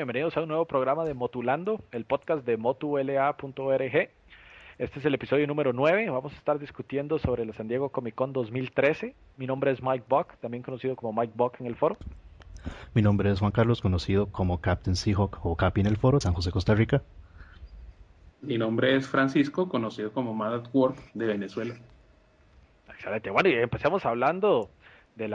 Bienvenidos a un nuevo programa de Motulando, el podcast de motula.org. Este es el episodio número 9. Vamos a estar discutiendo sobre la San Diego Comic Con 2013. Mi nombre es Mike Buck, también conocido como Mike Buck en el foro. Mi nombre es Juan Carlos, conocido como Captain Seahawk o Capi en el foro, San José, Costa Rica. Mi nombre es Francisco, conocido como Mad at Work de Venezuela. Excelente. Bueno, y empecemos hablando de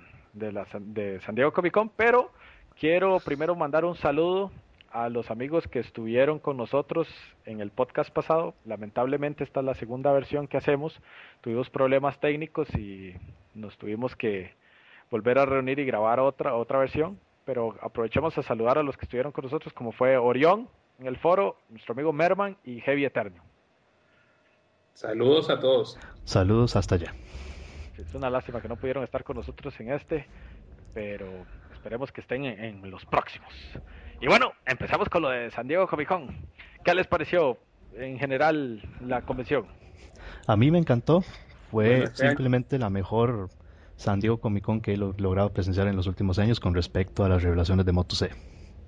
San Diego Comic Con, pero quiero primero mandar un saludo a los amigos que estuvieron con nosotros en el podcast pasado. Lamentablemente esta es la segunda versión que hacemos. Tuvimos problemas técnicos y nos tuvimos que volver a reunir y grabar otra versión, pero aprovechamos a saludar a los que estuvieron con nosotros, como fue Orión en el foro, nuestro amigo Merman y Heavy Eterno. Saludos a todos. Saludos hasta allá. Es una lástima que no pudieron estar con nosotros en pero esperemos que estén en los próximos. Y bueno, empezamos con lo de San Diego Comic Con. ¿Qué les pareció en general la convención? A mí me encantó. Fue Bueno, simplemente la mejor San Diego Comic Con que he logrado presenciar en los últimos años con respecto a las revelaciones de Moto C.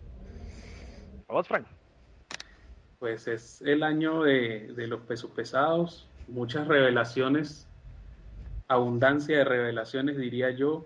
¿Vamos, Frank? Pues es el año de los pesos pesados, muchas revelaciones, abundancia de revelaciones diría yo,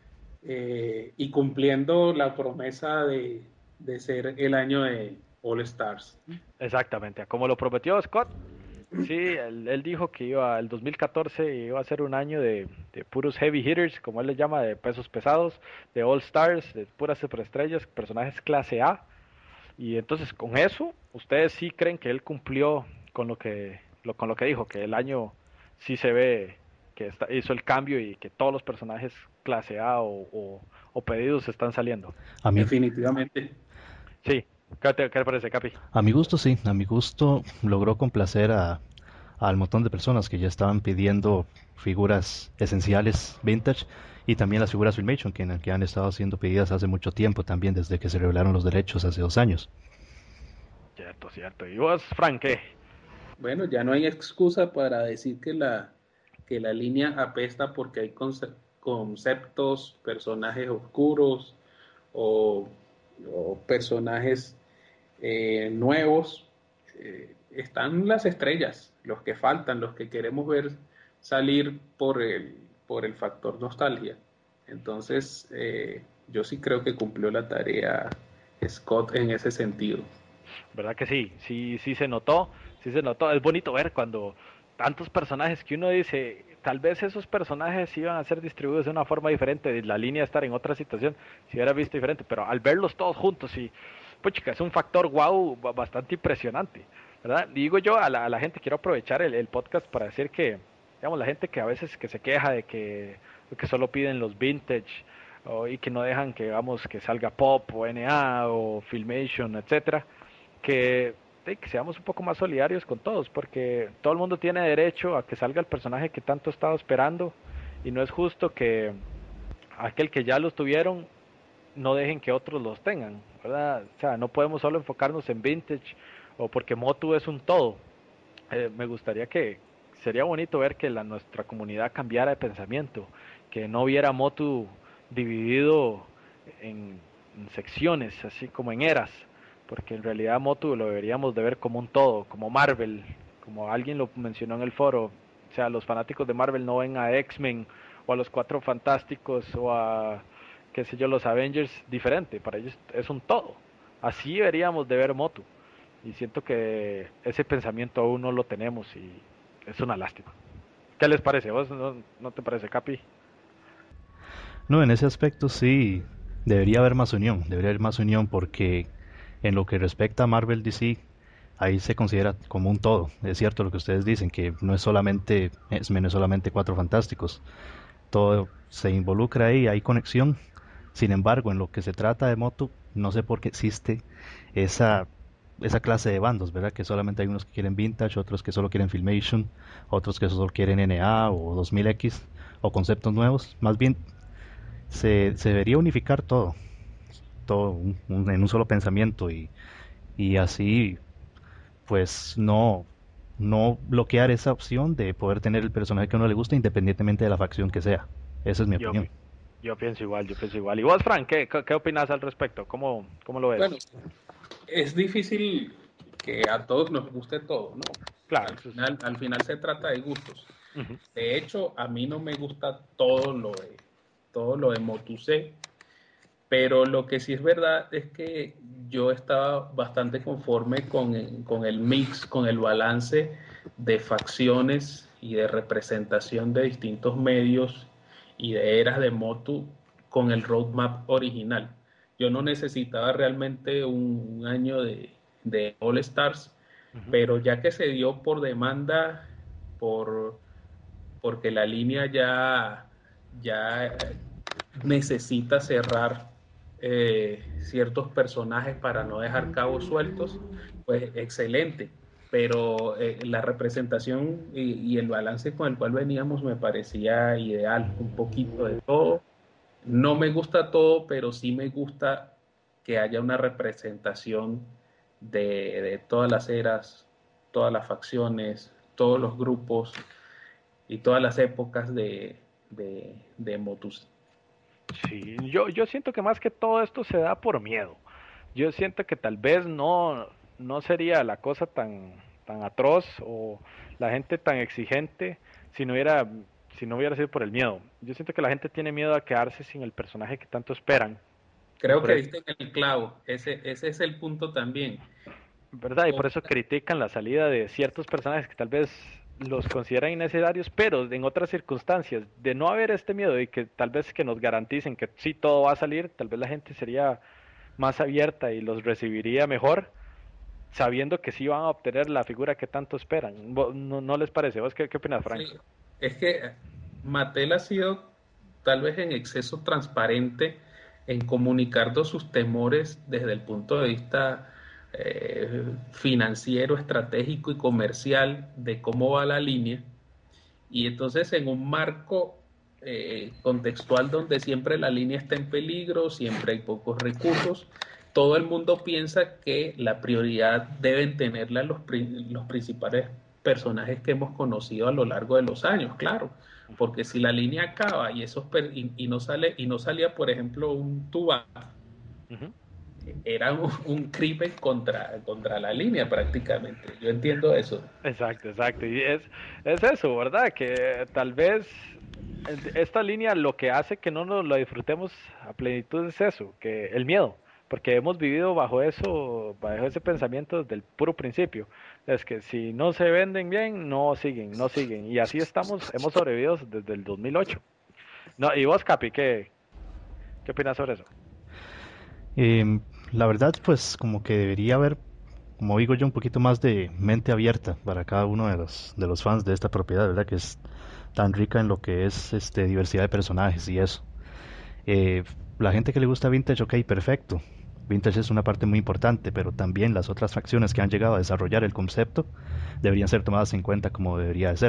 y cumpliendo la promesa de ser el año de All Stars. Exactamente, como lo prometió Scott. Sí, él dijo que el 2014 iba a ser un año de puros heavy hitters, como él le llama, de pesos pesados, de all stars, de puras superestrellas, personajes clase A. Y entonces con eso, ustedes sí creen que él cumplió con lo que dijo, que el año sí se ve que hizo el cambio y que todos los personajes clase A o pedidos están saliendo. A mí, Definitivamente. Sí, ¿qué le parece, Capi? a mi gusto sí, a mi gusto logró complacer al montón de personas que ya estaban pidiendo figuras esenciales vintage y también las figuras Filmation que han estado siendo pedidas hace mucho tiempo también desde que se revelaron los derechos hace 2 años. Cierto, cierto. ¿Y vos, Frank, qué? Bueno, ya no hay excusa para decir que la línea apesta porque hay conceptos, personajes oscuros o, o personajes nuevos. Están las estrellas, los que faltan, los que queremos ver salir por el factor nostalgia. Entonces, yo sí creo que cumplió la tarea Scott en ese sentido. ¿Verdad que sí? Sí se notó, sí se notó. Es bonito ver cuando tantos personajes que uno dice, tal vez esos personajes iban a ser distribuidos de una forma diferente, la línea estar en otra situación, si hubiera visto diferente, pero al verlos todos juntos y, pues chica, es un factor wow bastante impresionante, ¿verdad? Digo yo a la gente, quiero aprovechar el podcast para decir que, digamos, la gente que a veces que se queja de que solo piden los vintage, y que no dejan que, digamos, que salga Pop o NA o Filmation, etcétera, que seamos un poco más solidarios con todos, porque todo el mundo tiene derecho a que salga el personaje que tanto ha estado esperando, y no es justo que aquel que ya los tuvieron no dejen que otros los tengan, ¿verdad? O sea, no podemos solo enfocarnos en vintage o porque Motu es un todo. Me gustaría sería bonito ver que nuestra comunidad cambiara de pensamiento, que no viera Motu dividido en secciones, así como en eras, porque en realidad Motu lo deberíamos de ver como un todo, como Marvel, como alguien lo mencionó en el foro. O sea, los fanáticos de Marvel no ven a X-Men o a los Cuatro Fantásticos o a, qué sé yo, los Avengers diferente, para ellos es un todo. Así deberíamos de ver Motu. Y siento que ese pensamiento aún no lo tenemos y es una lástima. ¿Qué les parece? ¿Vos no te parece, Capi? No, en ese aspecto sí debería haber más unión porque en lo que respecta a Marvel DC, ahí se considera como un todo. Es cierto lo que ustedes dicen, que no es solamente X-Men, no es solamente Cuatro Fantásticos, todo se involucra ahí, hay conexión. Sin embargo, en lo que se trata de Motu, no sé por qué existe esa, esa clase de bandos, ¿verdad? Que solamente hay unos que quieren Vintage, otros que solo quieren Filmation, otros que solo quieren NA o 2000X o conceptos nuevos. Más bien, se debería unificar todo en un solo pensamiento y así, pues no bloquear esa opción de poder tener el personaje que a uno le gusta independientemente de la facción que sea. Esa es mi Yo, opinión. yo pienso igual, yo pienso igual. ¿Y vos, Frank, qué opinas al respecto? ¿Cómo lo Bueno, ves? es difícil que a todos nos guste todo, ¿no? Claro, eso es... Al final se trata de gustos. Ujú. De hecho, a mí no me gusta todo lo de Motu-C, pero lo que sí es verdad es que yo estaba bastante conforme con el mix, con el balance de facciones y de representación de distintos medios y de eras de Motu con el roadmap original. Yo no necesitaba realmente un año de All Stars, Ujú. pero ya que se dio por demanda, por, porque la línea ya necesita cerrar ciertos personajes para no dejar cabos sueltos, pues excelente. Pero la representación y el balance con el cual veníamos me parecía ideal, un poquito de todo. No me gusta todo, pero sí me gusta que haya una representación de todas las eras, todas las facciones, todos los grupos y todas las épocas de Motus. Sí, yo siento que más que todo esto se da por miedo. Yo siento que tal vez no sería la cosa tan atroz o la gente tan exigente si si no hubiera sido por el miedo. Yo siento que la gente tiene miedo a quedarse sin el personaje que tanto esperan. Y Creo por que eso, diste en el clavo, ese es el punto también. ¿verdad? Y por Como, eso critican la salida de ciertos personajes que tal vez los consideran innecesarios, pero en otras circunstancias, de no haber este miedo y que tal vez que nos garanticen que sí todo va a salir, tal vez la gente sería más abierta y los recibiría mejor, sabiendo que sí van a obtener la figura que tanto esperan. ¿No les parece? ¿Vos qué opinas, Frank? sí, es que Mattel ha sido tal vez en exceso transparente en comunicar todos sus temores desde el punto de vista financiero, estratégico y comercial de cómo va la línea. Y entonces en un marco contextual donde siempre la línea está en peligro, siempre hay pocos recursos, todo el mundo piensa que la prioridad deben tenerla los principales personajes que hemos conocido a lo largo de los años, claro, porque si la línea acaba y y no salía, por ejemplo, un Tuba, Ujú. era un crimen contra la línea prácticamente. Yo entiendo eso. Exacto, exacto. Y es eso, ¿verdad? Que tal vez esta línea lo que hace que no nos lo disfrutemos a plenitud es eso, que el miedo, porque hemos vivido bajo eso, bajo ese pensamiento desde el puro principio. Es que si no se venden bien, no siguen, no siguen. Y así estamos, hemos sobrevivido desde el 2008. No, y vos, Capi, qué opinas sobre eso? Em, la verdad, pues como que debería haber, como digo yo, un poquito más de mente abierta para cada uno de los fans de esta propiedad, ¿verdad? Que es tan rica en lo que es diversidad de personajes y eso. Eh, la gente que le gusta Vintage, ok, perfecto. Vintage es una parte muy importante, pero también las otras facciones que han llegado a desarrollar el concepto deberían ser tomadas en cuenta como debería de ser.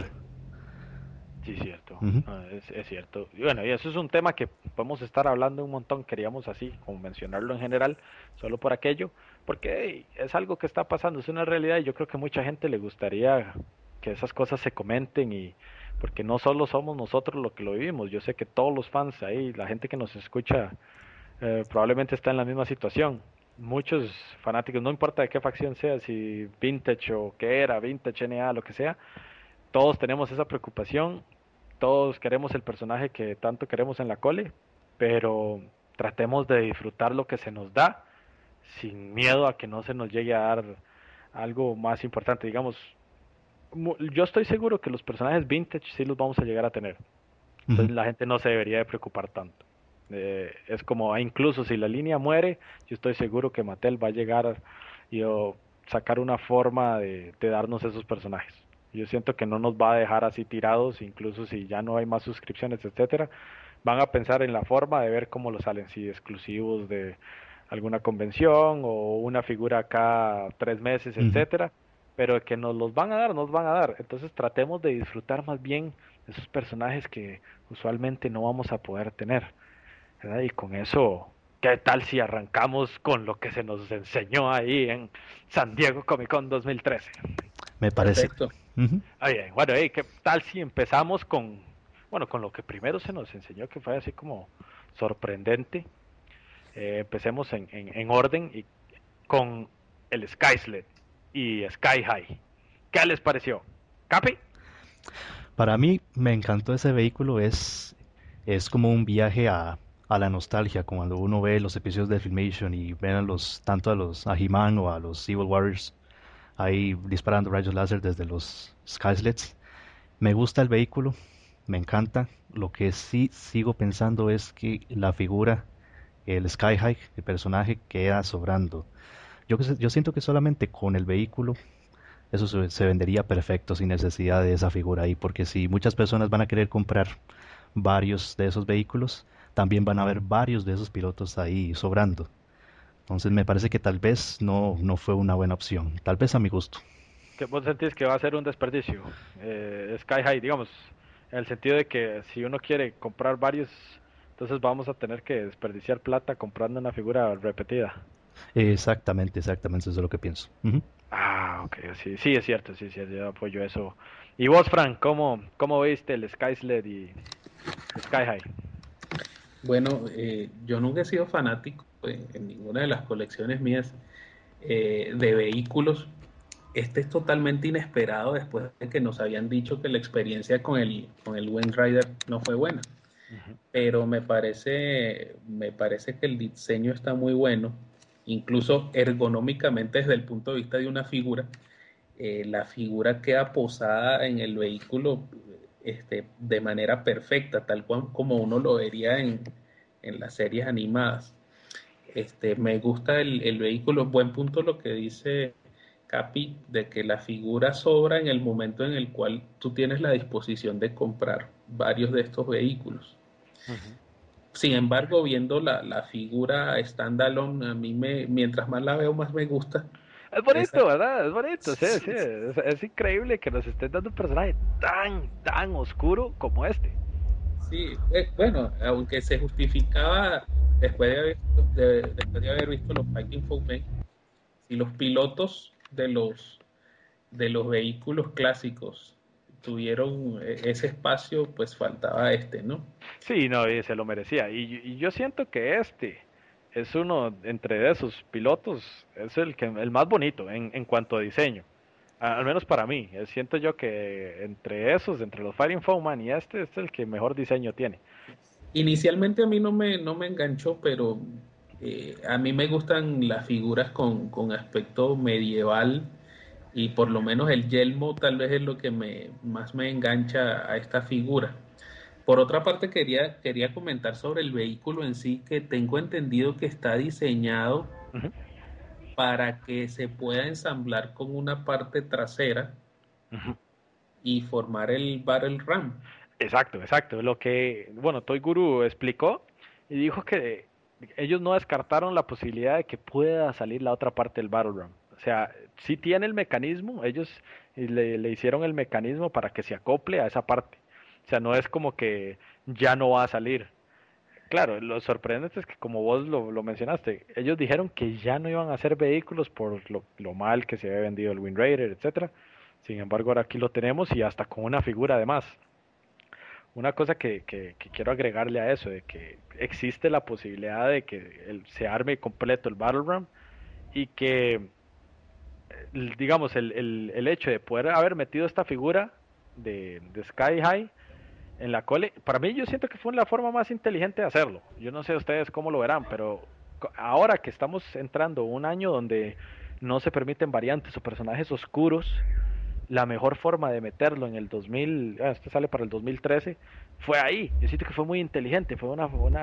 Sí, cierto, Ujú, es cierto. Y bueno, y eso es un tema que podemos estar hablando un montón, queríamos así, como mencionarlo en general, solo por aquello, porque hey, es algo que está pasando, es una realidad y yo creo que mucha gente le gustaría que esas cosas se comenten y porque no solo somos nosotros los que lo vivimos, yo sé que todos los fans ahí, la gente que nos escucha, probablemente está en la misma situación. Muchos fanáticos, no importa de qué facción sea, si Vintage o qué era, Vintage, NA, lo que sea, todos tenemos esa preocupación, todos queremos el personaje que tanto queremos en la cole, pero tratemos de disfrutar lo que se nos da sin miedo a que no se nos llegue a dar algo más importante. Digamos, yo estoy seguro que los personajes vintage sí los vamos a llegar a tener. ujú. Entonces la gente no se debería de preocupar tanto. Es como, incluso si la línea muere, yo estoy seguro que Mattel va a llegar y sacar una forma de darnos esos personajes. Yo siento que no nos va a dejar así tirados, incluso si ya no hay más suscripciones, etcétera. Van a pensar en la forma de ver cómo lo salen, si exclusivos de alguna convención o una figura cada 3 meses, Ujú. etcétera. Pero que nos los van a dar, nos van a dar. Entonces tratemos de disfrutar más bien de esos personajes que usualmente no vamos a poder tener, ¿verdad? Y con eso, ¿qué tal si arrancamos con lo que se nos enseñó ahí en San Diego Comic Con 2013? Me parece. Perfecto. Ujú, Bien, bueno, ¿qué tal si empezamos bueno, con lo que primero se nos enseñó, que fue así como sorprendente? Empecemos en orden y con el Skysled y Sky High. ¿Qué les pareció? ¿Capi? Para mí me encantó ese vehículo, es como un viaje a la nostalgia, como cuando uno ve los episodios de Filmation y ven tanto a He-Man o a los Evil Warriors ahí disparando rayos láser desde los Skyslets. Me gusta el vehículo, me encanta. Lo que sí sigo pensando es que la figura, el Skyhigh, el personaje, queda sobrando. Yo siento que solamente con el vehículo eso se vendería perfecto sin necesidad de esa figura ahí, porque si muchas personas van a querer comprar varios de esos vehículos, también van a haber varios de esos pilotos ahí sobrando. Entonces me parece que tal vez no fue una buena opción, tal vez a mi gusto. ¿Qué vos sentís que va a ser un desperdicio? Sky High, digamos, en el sentido de que si uno quiere comprar varios, entonces vamos a tener que desperdiciar plata comprando una figura repetida. Exactamente, exactamente, eso es lo que pienso. Ujú. Ah, ok, sí, sí es cierto, sí, sí, yo apoyo eso. ¿Y vos, Frank, cómo viste el Sky Sled y Sky High? Bueno, yo nunca he sido fanático en ninguna de las colecciones mías de vehículos. Este es totalmente inesperado después de que nos habían dicho que la experiencia con el Wind Rider no fue buena. Ujú. Pero me parece que el diseño está muy bueno, incluso ergonómicamente desde el punto de vista de una figura. La figura queda posada en el vehículo de manera perfecta, tal cual como uno lo vería en las series animadas. Me gusta el vehículo. Buen punto lo que dice Capi, de que la figura sobra en el momento en el cual tú tienes la disposición de comprar varios de estos vehículos. Ujú. Sin embargo, viendo la figura standalone, a mí mientras más la veo, más me gusta. Es Esa, bonito, ¿verdad? Es bonito, sí, sí. Es increíble que nos estén dando un personaje tan oscuro como este. sí, bueno, aunque se justificaba después de haber visto los Fighting Footmen, si los pilotos de los vehículos clásicos tuvieron ese espacio, pues faltaba ¿no? Sí, no, y se lo merecía. Y yo siento que este es uno entre esos pilotos, es el más bonito en cuanto a diseño. Al menos para mí. Siento yo que entre esos, entre los Fighting Foeman y este es el que mejor diseño tiene. Inicialmente a mí no me enganchó, pero a mí me gustan las figuras con aspecto medieval y por lo menos el yelmo tal vez es lo que más me engancha a esta figura. Por otra parte, quería comentar sobre el vehículo en sí, que tengo entendido que está diseñado Ujú, para que se pueda ensamblar con una parte trasera ujú. y formar el Battle Ram. Exacto, exacto. Lo que, bueno, Toy Guru explicó y dijo que ellos no descartaron la posibilidad de que pueda salir la otra parte del Battle Ram. O sea, sí tiene el mecanismo, ellos le hicieron el mecanismo para que se acople a esa parte. O sea, no es como que ya no va a salir. Claro, lo sorprendente es que como vos lo mencionaste, ellos dijeron que ya no iban a hacer vehículos por lo mal que se había vendido el Wind Raider, etcétera. Sin embargo, ahora aquí lo tenemos y hasta con una figura además. Una cosa que quiero agregarle a eso, de que existe la posibilidad de que se arme completo el Battle Ram y que, digamos, el hecho de poder haber metido esta figura de Sky High en la cole, para mí yo siento que fue la forma más inteligente de hacerlo. Yo no sé ustedes cómo lo verán, pero ahora que estamos entrando un año donde no se permiten variantes o personajes oscuros, la mejor forma de meterlo en el 2000, este sale para el 2013, fue ahí. Yo siento que fue muy inteligente, fue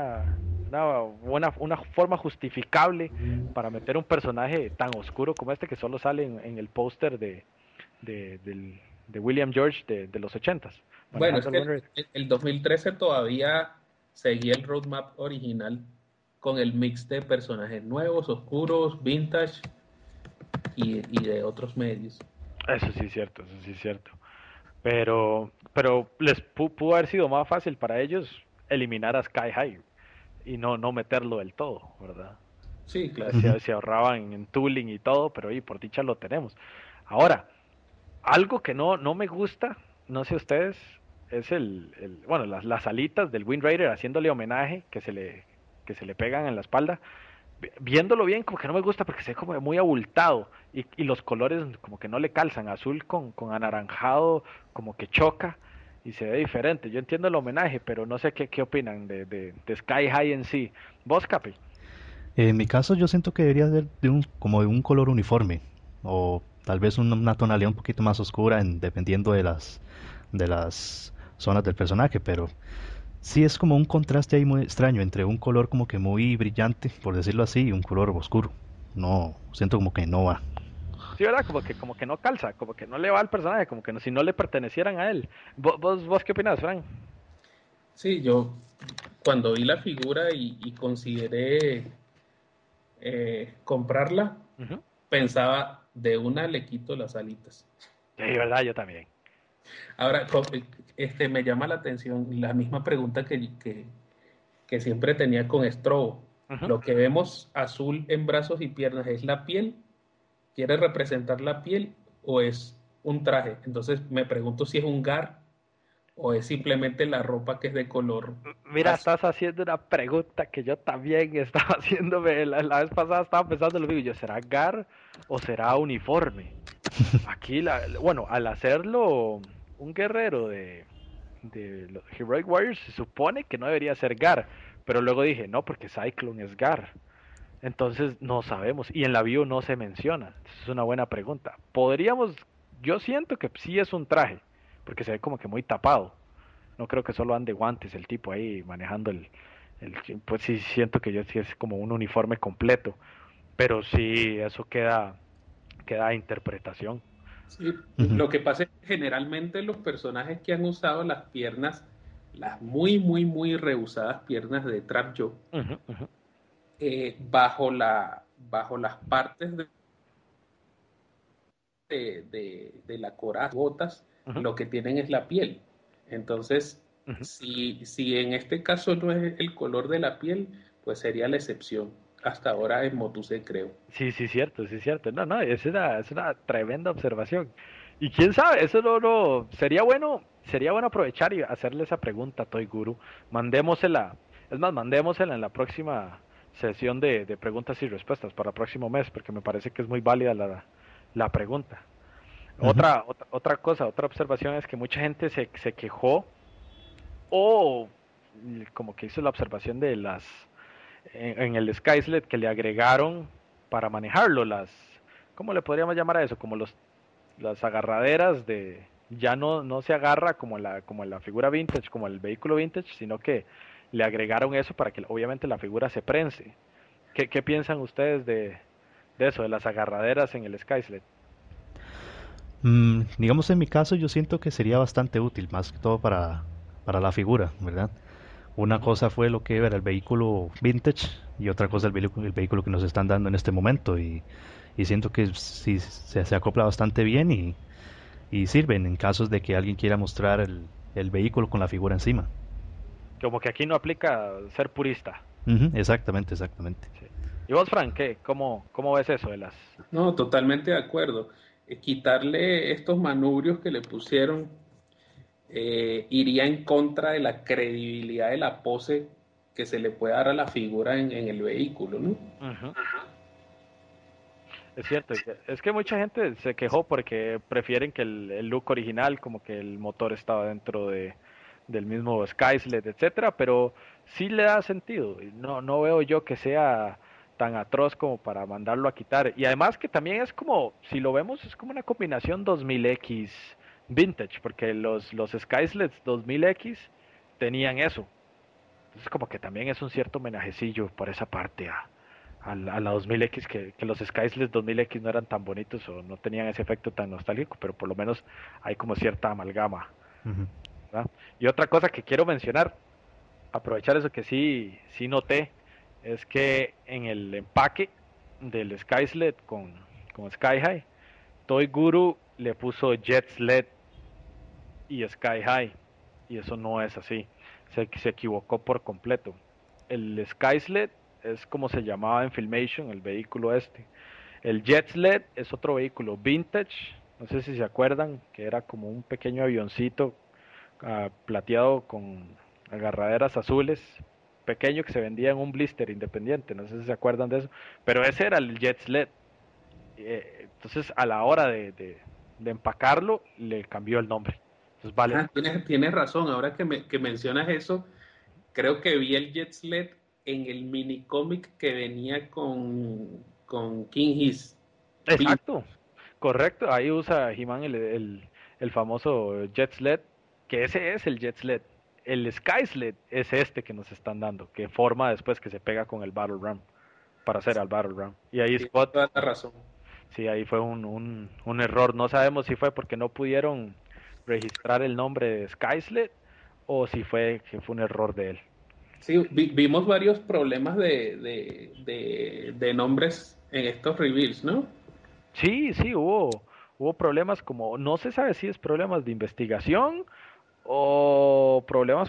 una forma justificable para meter un personaje tan oscuro como este que solo sale en el póster de William George de los 80s, Bueno, es manejando el que Wind Rider. el 2013 todavía seguía el roadmap original con el mix de personajes nuevos, oscuros, vintage y de otros medios. Eso sí es cierto, eso sí es cierto. Pero pudo haber sido más fácil para ellos eliminar a Sky High y no meterlo del todo, ¿verdad? Sí, O sea, claro. Ujú. se ahorraban en tooling y todo, pero y por dicha lo tenemos. Ahora, algo que no me gusta, no sé ustedes, es bueno, las alitas del Wind Raider haciéndole homenaje que se le pegan en la espalda. viéndolo bien como que no me gusta porque se ve como muy abultado y los colores como que no le calzan, azul con anaranjado como que choca y se ve diferente. Yo entiendo el homenaje, pero no sé qué opinan de Sky High en sí. ¿Vos, Capi? En mi caso yo siento que debería ser como de un color uniforme o tal vez una tonalidad un poquito más oscura dependiendo de las zonas del personaje, pero sí es como un contraste ahí muy extraño entre un color como que muy brillante, por decirlo así, y un color oscuro. No, siento como que no va. Sí, ¿verdad? Como que no calza, como que no le va al personaje, como que no, si no le pertenecieran a él. ¿Vos qué opinas, Frank? Sí, yo cuando vi la figura y consideré comprarla, Ujú. pensaba de una le quito las alitas. Sí, ¿verdad? Yo también. Ahora, me llama la atención la misma pregunta que siempre tenía con Strobo. Ujú. Lo que vemos azul en brazos y piernas es la piel, quiere representar la piel o es un traje. Entonces me pregunto si es un GAR o es simplemente la ropa que es de color Mira, azul. estás haciendo una pregunta que yo también estaba haciéndome la vez pasada, estaba pensando lo mismo, yo, ¿será GAR o será uniforme? Aquí, bueno, al hacerlo un guerrero de los Heroic Warriors, se supone que no debería ser GAR, pero luego dije, no, porque Cyclone es GAR. Entonces no sabemos, y en la bio no se menciona. Es una buena pregunta. Podríamos, yo siento que sí es un traje, porque se ve como que muy tapado. No creo que solo ande guantes el tipo ahí manejando pues sí siento que yo sí es como un uniforme completo, pero sí eso queda a interpretación. Sí, Ujú. lo que pasa es que generalmente los personajes que han usado las piernas, las muy, muy, muy rehusadas piernas de Trapjaw, Ujú, ujú, bajo las partes de la coraza, botas, ujú, lo que tienen es la piel. Entonces, ujú. si en este caso no es el color de la piel, pues sería la excepción. Hasta ahora en Motuse creo. Sí, sí, cierto, sí, cierto. No, no, es una tremenda observación. Y quién sabe, eso no, sería bueno aprovechar y hacerle esa pregunta a Toy Guru. Mandémosela, es más, mandémosela en la próxima sesión de preguntas y respuestas para el próximo mes, porque me parece que es muy válida la pregunta. Ujú. Otra cosa, otra observación es que mucha gente se quejó o como que hizo la observación de en el Skysled que le agregaron para manejarlo, ¿cómo le podríamos llamar a eso? Como las agarraderas ya no se agarra como en la figura vintage, como el vehículo vintage, sino que le agregaron eso para que obviamente la figura se prense. ¿Qué piensan ustedes de eso, de las agarraderas en el Skysled? Digamos en mi caso yo siento que sería bastante útil, más que todo para la figura, ¿verdad? Una Ujú. cosa fue lo que era el vehículo vintage y otra cosa el vehículo que nos están dando en este momento y siento que sí se acopla bastante bien y sirven en casos de que alguien quiera mostrar el vehículo con la figura encima. Como que aquí no aplica ser purista. Ujú, exactamente, exactamente. Sí. ¿Y vos, Frank, cómo ves eso de las... No, totalmente de acuerdo. Quitarle estos manubrios que le pusieron iría en contra de la credibilidad de la pose que se le puede dar a la figura en el vehículo, ¿no? Ujú. Es cierto, es que mucha gente se quejó porque prefieren que el look original, como que el motor estaba dentro del mismo Skysled, etcétera, pero sí le da sentido. Y no veo yo que sea tan atroz como para mandarlo a quitar. Y además que también es como, si lo vemos, es como una combinación 2000X vintage, porque los Skysleds 2000X tenían eso. Entonces como que también es un cierto homenajecillo por esa parte a la 2000X, que los Skysless 2000X no eran tan bonitos o no tenían ese efecto tan nostálgico, pero por lo menos hay como cierta amalgama, Ujú. ¿verdad? Y otra cosa que quiero mencionar, aprovechar eso que sí noté, es que en el empaque del Skysled con Sky High, Toy Guru le puso Jet Sled y Sky High, y eso no es así. Se equivocó por completo. El Sky Sled es como se llamaba en Filmation, el vehículo este. El Jet Sled es otro vehículo vintage, no sé si se acuerdan, que era como un pequeño avioncito plateado con agarraderas azules. pequeño que se vendía en un blister independiente, no sé si se acuerdan de eso, pero ese era el Jet Sled. Entonces a la hora de empacarlo le cambió el nombre. Entonces vale. Ah, tienes razón, ahora que mencionas eso, creo que vi el Jet Sled en el minicómic que venía con King His. Exacto, correcto. Ahí usa He-Man el famoso Jet Sled, que ese es el Jet Sled. El Sky Sled es este que nos están dando, que forma después que se pega con el Battle Ram para hacer al Battle Ram. Y ahí Tienes Scott, toda la razón. sí, ahí fue un error. No sabemos si fue porque no pudieron registrar el nombre de Sky Sled o si fue que fue un error de él. Sí, vimos varios problemas de nombres en estos reveals, ¿no? Sí, sí, hubo problemas como, no se sabe si es problemas de investigación o problemas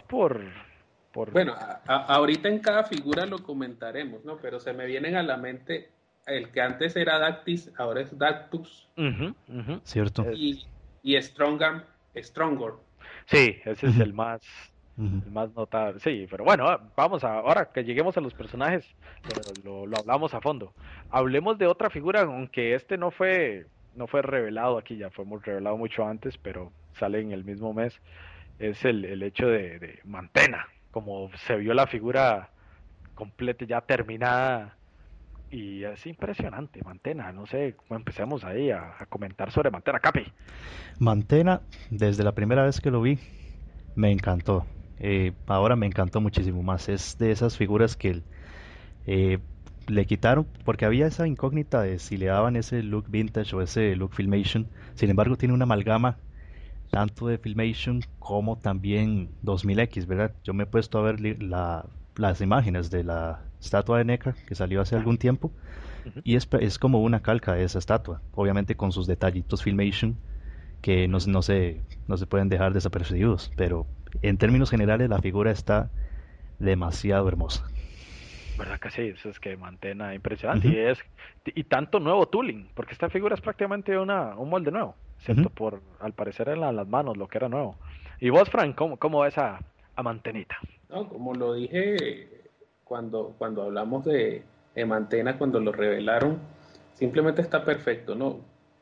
por, Bueno, ahorita en cada figura lo comentaremos, ¿no? Pero se me vienen a la mente el que antes era Dactyls, ahora es Dactus, ujú, ujú. ¿cierto? Es- y Strongor. sí, ese es Ujú, ujú. el más notable, sí, pero bueno, ahora que lleguemos a los personajes, lo hablamos a fondo. Hablemos de otra figura, aunque este no fue revelado aquí, ya fue muy revelado mucho antes, pero sale en el mismo mes, es el hecho de Mantena, como se vio la figura completa, ya terminada. Y es impresionante, Mantena. No sé, empecemos ahí a comentar sobre Mantena, Capi. Mantena, desde la primera vez que lo vi, me encantó. Ahora me encantó muchísimo más. Es de esas figuras que eh, le quitaron, porque había esa incógnita de si le daban ese look vintage o ese look Filmation. Sin embargo, tiene una amalgama tanto de Filmation como también 2000X, ¿verdad? Yo me he puesto a ver las imágenes de la estatua de NECA que salió hace Ah, algún tiempo ujú. y es como una calca de esa estatua, obviamente con sus detallitos Filmation que no se pueden dejar desapercibidos, pero en términos generales la figura está demasiado hermosa. ¿Verdad que sí? Eso es que Mantena impresionante. Ujú, Y tanto nuevo tooling, porque esta figura es prácticamente un molde nuevo, ujú. excepto por, al parecer, en las manos, lo que era nuevo. Y vos, Frank, cómo ves a Mantenita? ¿No? Como lo dije cuando hablamos de Mantena, cuando lo revelaron, simplemente está perfecto, ¿no?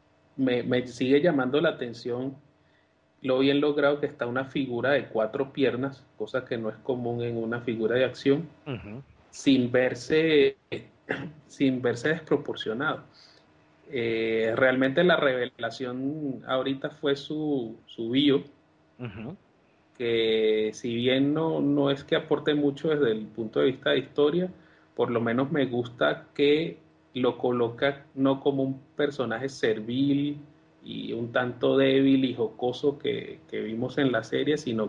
Me sigue llamando la atención lo bien logrado que está una figura de 4 piernas, cosa que no es común en una figura de acción, Ujú, sin verse, sin verse desproporcionado. Realmente la revelación ahorita fue su bio, ujú. que si bien no es que aporte mucho desde el punto de vista de historia, por lo menos me gusta que lo coloca no como un personaje servil y un tanto débil y jocoso que vimos en la serie, sino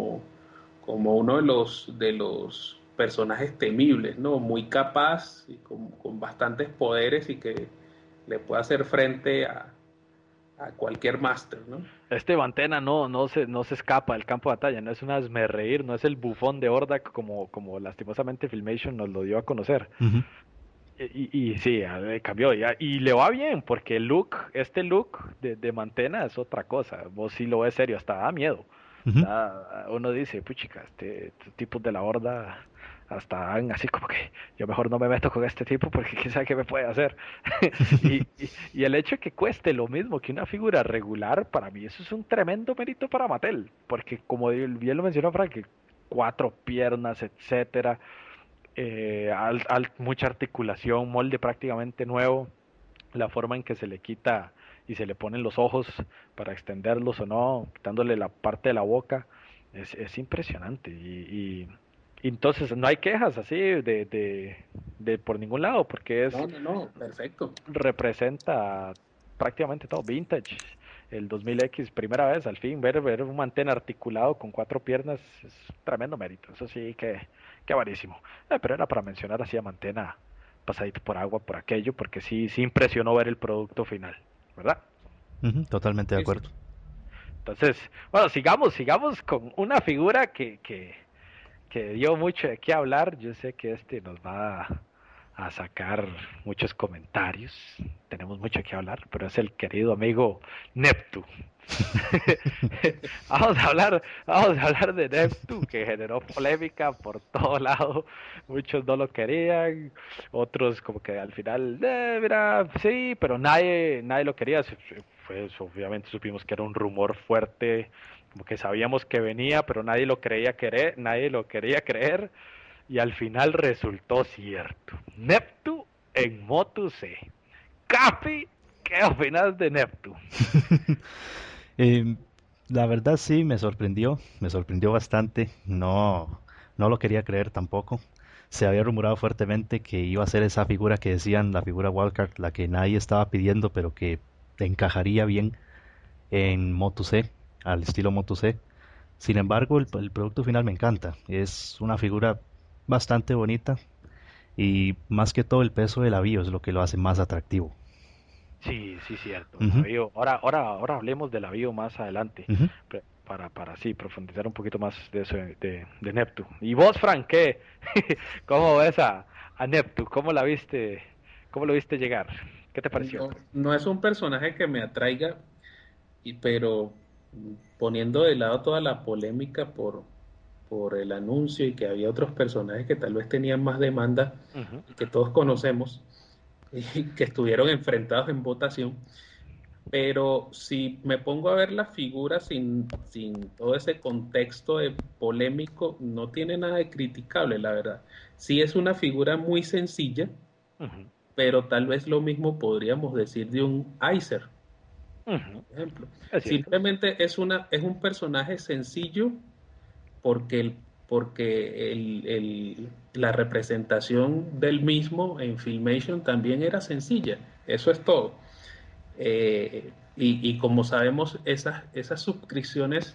como uno de los personajes temibles, ¿no? Muy capaz y con bastantes poderes y que le puede hacer frente a cualquier máster, ¿no? Este Mantena no se escapa del campo de batalla, no es un reír, no es el bufón de Hordak como lastimosamente Filmation nos lo dio a conocer. Ujú, Y sí, cambió y le va bien porque este look de Mantena es otra cosa. Vos sí lo ves serio, hasta da miedo. ujú. Uno dice, puchica, estos tipos de la horda hasta dan así como que yo mejor no me meto con este tipo porque quién sabe qué me puede hacer. Y el hecho de que cueste lo mismo que una figura regular, para mí eso es un tremendo mérito para Mattel. Porque como bien lo mencionó Frank, que 4 piernas, etcétera, mucha articulación, molde prácticamente nuevo, la forma en que se le quita y se le ponen los ojos para extenderlos o no, quitándole la parte de la boca, es impresionante. Y entonces no hay quejas así de por ningún lado, porque No, perfecto. representa prácticamente todo, vintage. El 2000X, primera vez, al fin, ver un mantén articulado con 4 piernas es tremendo mérito. Eso sí que varísimo. Pero era para mencionar así a Mantena pasadito por agua, por aquello, porque sí impresionó ver el producto final, ¿verdad? Ujú, totalmente de Sí, sí. acuerdo. Entonces, bueno, sigamos con una figura que dio mucho de qué hablar. Yo sé que este nos va a sacar muchos comentarios. Tenemos mucho que hablar, pero es el querido amigo Neptu. Vamos a hablar de Neptu, que generó polémica por todo lado. Muchos no lo querían, otros como que al final, mira, sí, pero nadie lo quería. Pues obviamente supimos que era un rumor fuerte, como que sabíamos que venía, pero nadie lo quería creer, y al final resultó cierto. Neptu en Moto C. Capi, ¿qué opinas de Neptu? Eh, la verdad sí me sorprendió bastante, no lo quería creer tampoco. Se había rumorado fuertemente que iba a ser esa figura que decían, la figura wildcard, la que nadie estaba pidiendo, pero que encajaría bien en Moto C, al estilo Moto C. Sin embargo, el producto final me encanta. Es una figura bastante bonita y más que todo el peso del avío es lo que lo hace más atractivo. Sí, sí, cierto. Ujú, Navío. Ahora hablemos del Navío más adelante, ujú. para sí, profundizar un poquito más de eso de Neptu. Y vos, Frank, ¿qué? ¿Cómo ves a Neptu? ¿Cómo lo viste llegar? ¿Qué te pareció? No, no es un personaje que me atraiga, pero poniendo de lado toda la polémica por el anuncio y que había otros personajes que tal vez tenían más demanda Ujú, y que todos conocemos y que estuvieron enfrentados en votación. Pero si me pongo a ver la figura sin todo ese contexto de polémico, no tiene nada de criticable, la verdad. Sí es una figura muy sencilla, ujú, pero tal vez lo mismo podríamos decir de un Icer, ujú. por ejemplo. Es cierto. Simplemente es un personaje sencillo porque, la representación del mismo en Filmation también era sencilla. Eso es todo. Y como sabemos, esas suscripciones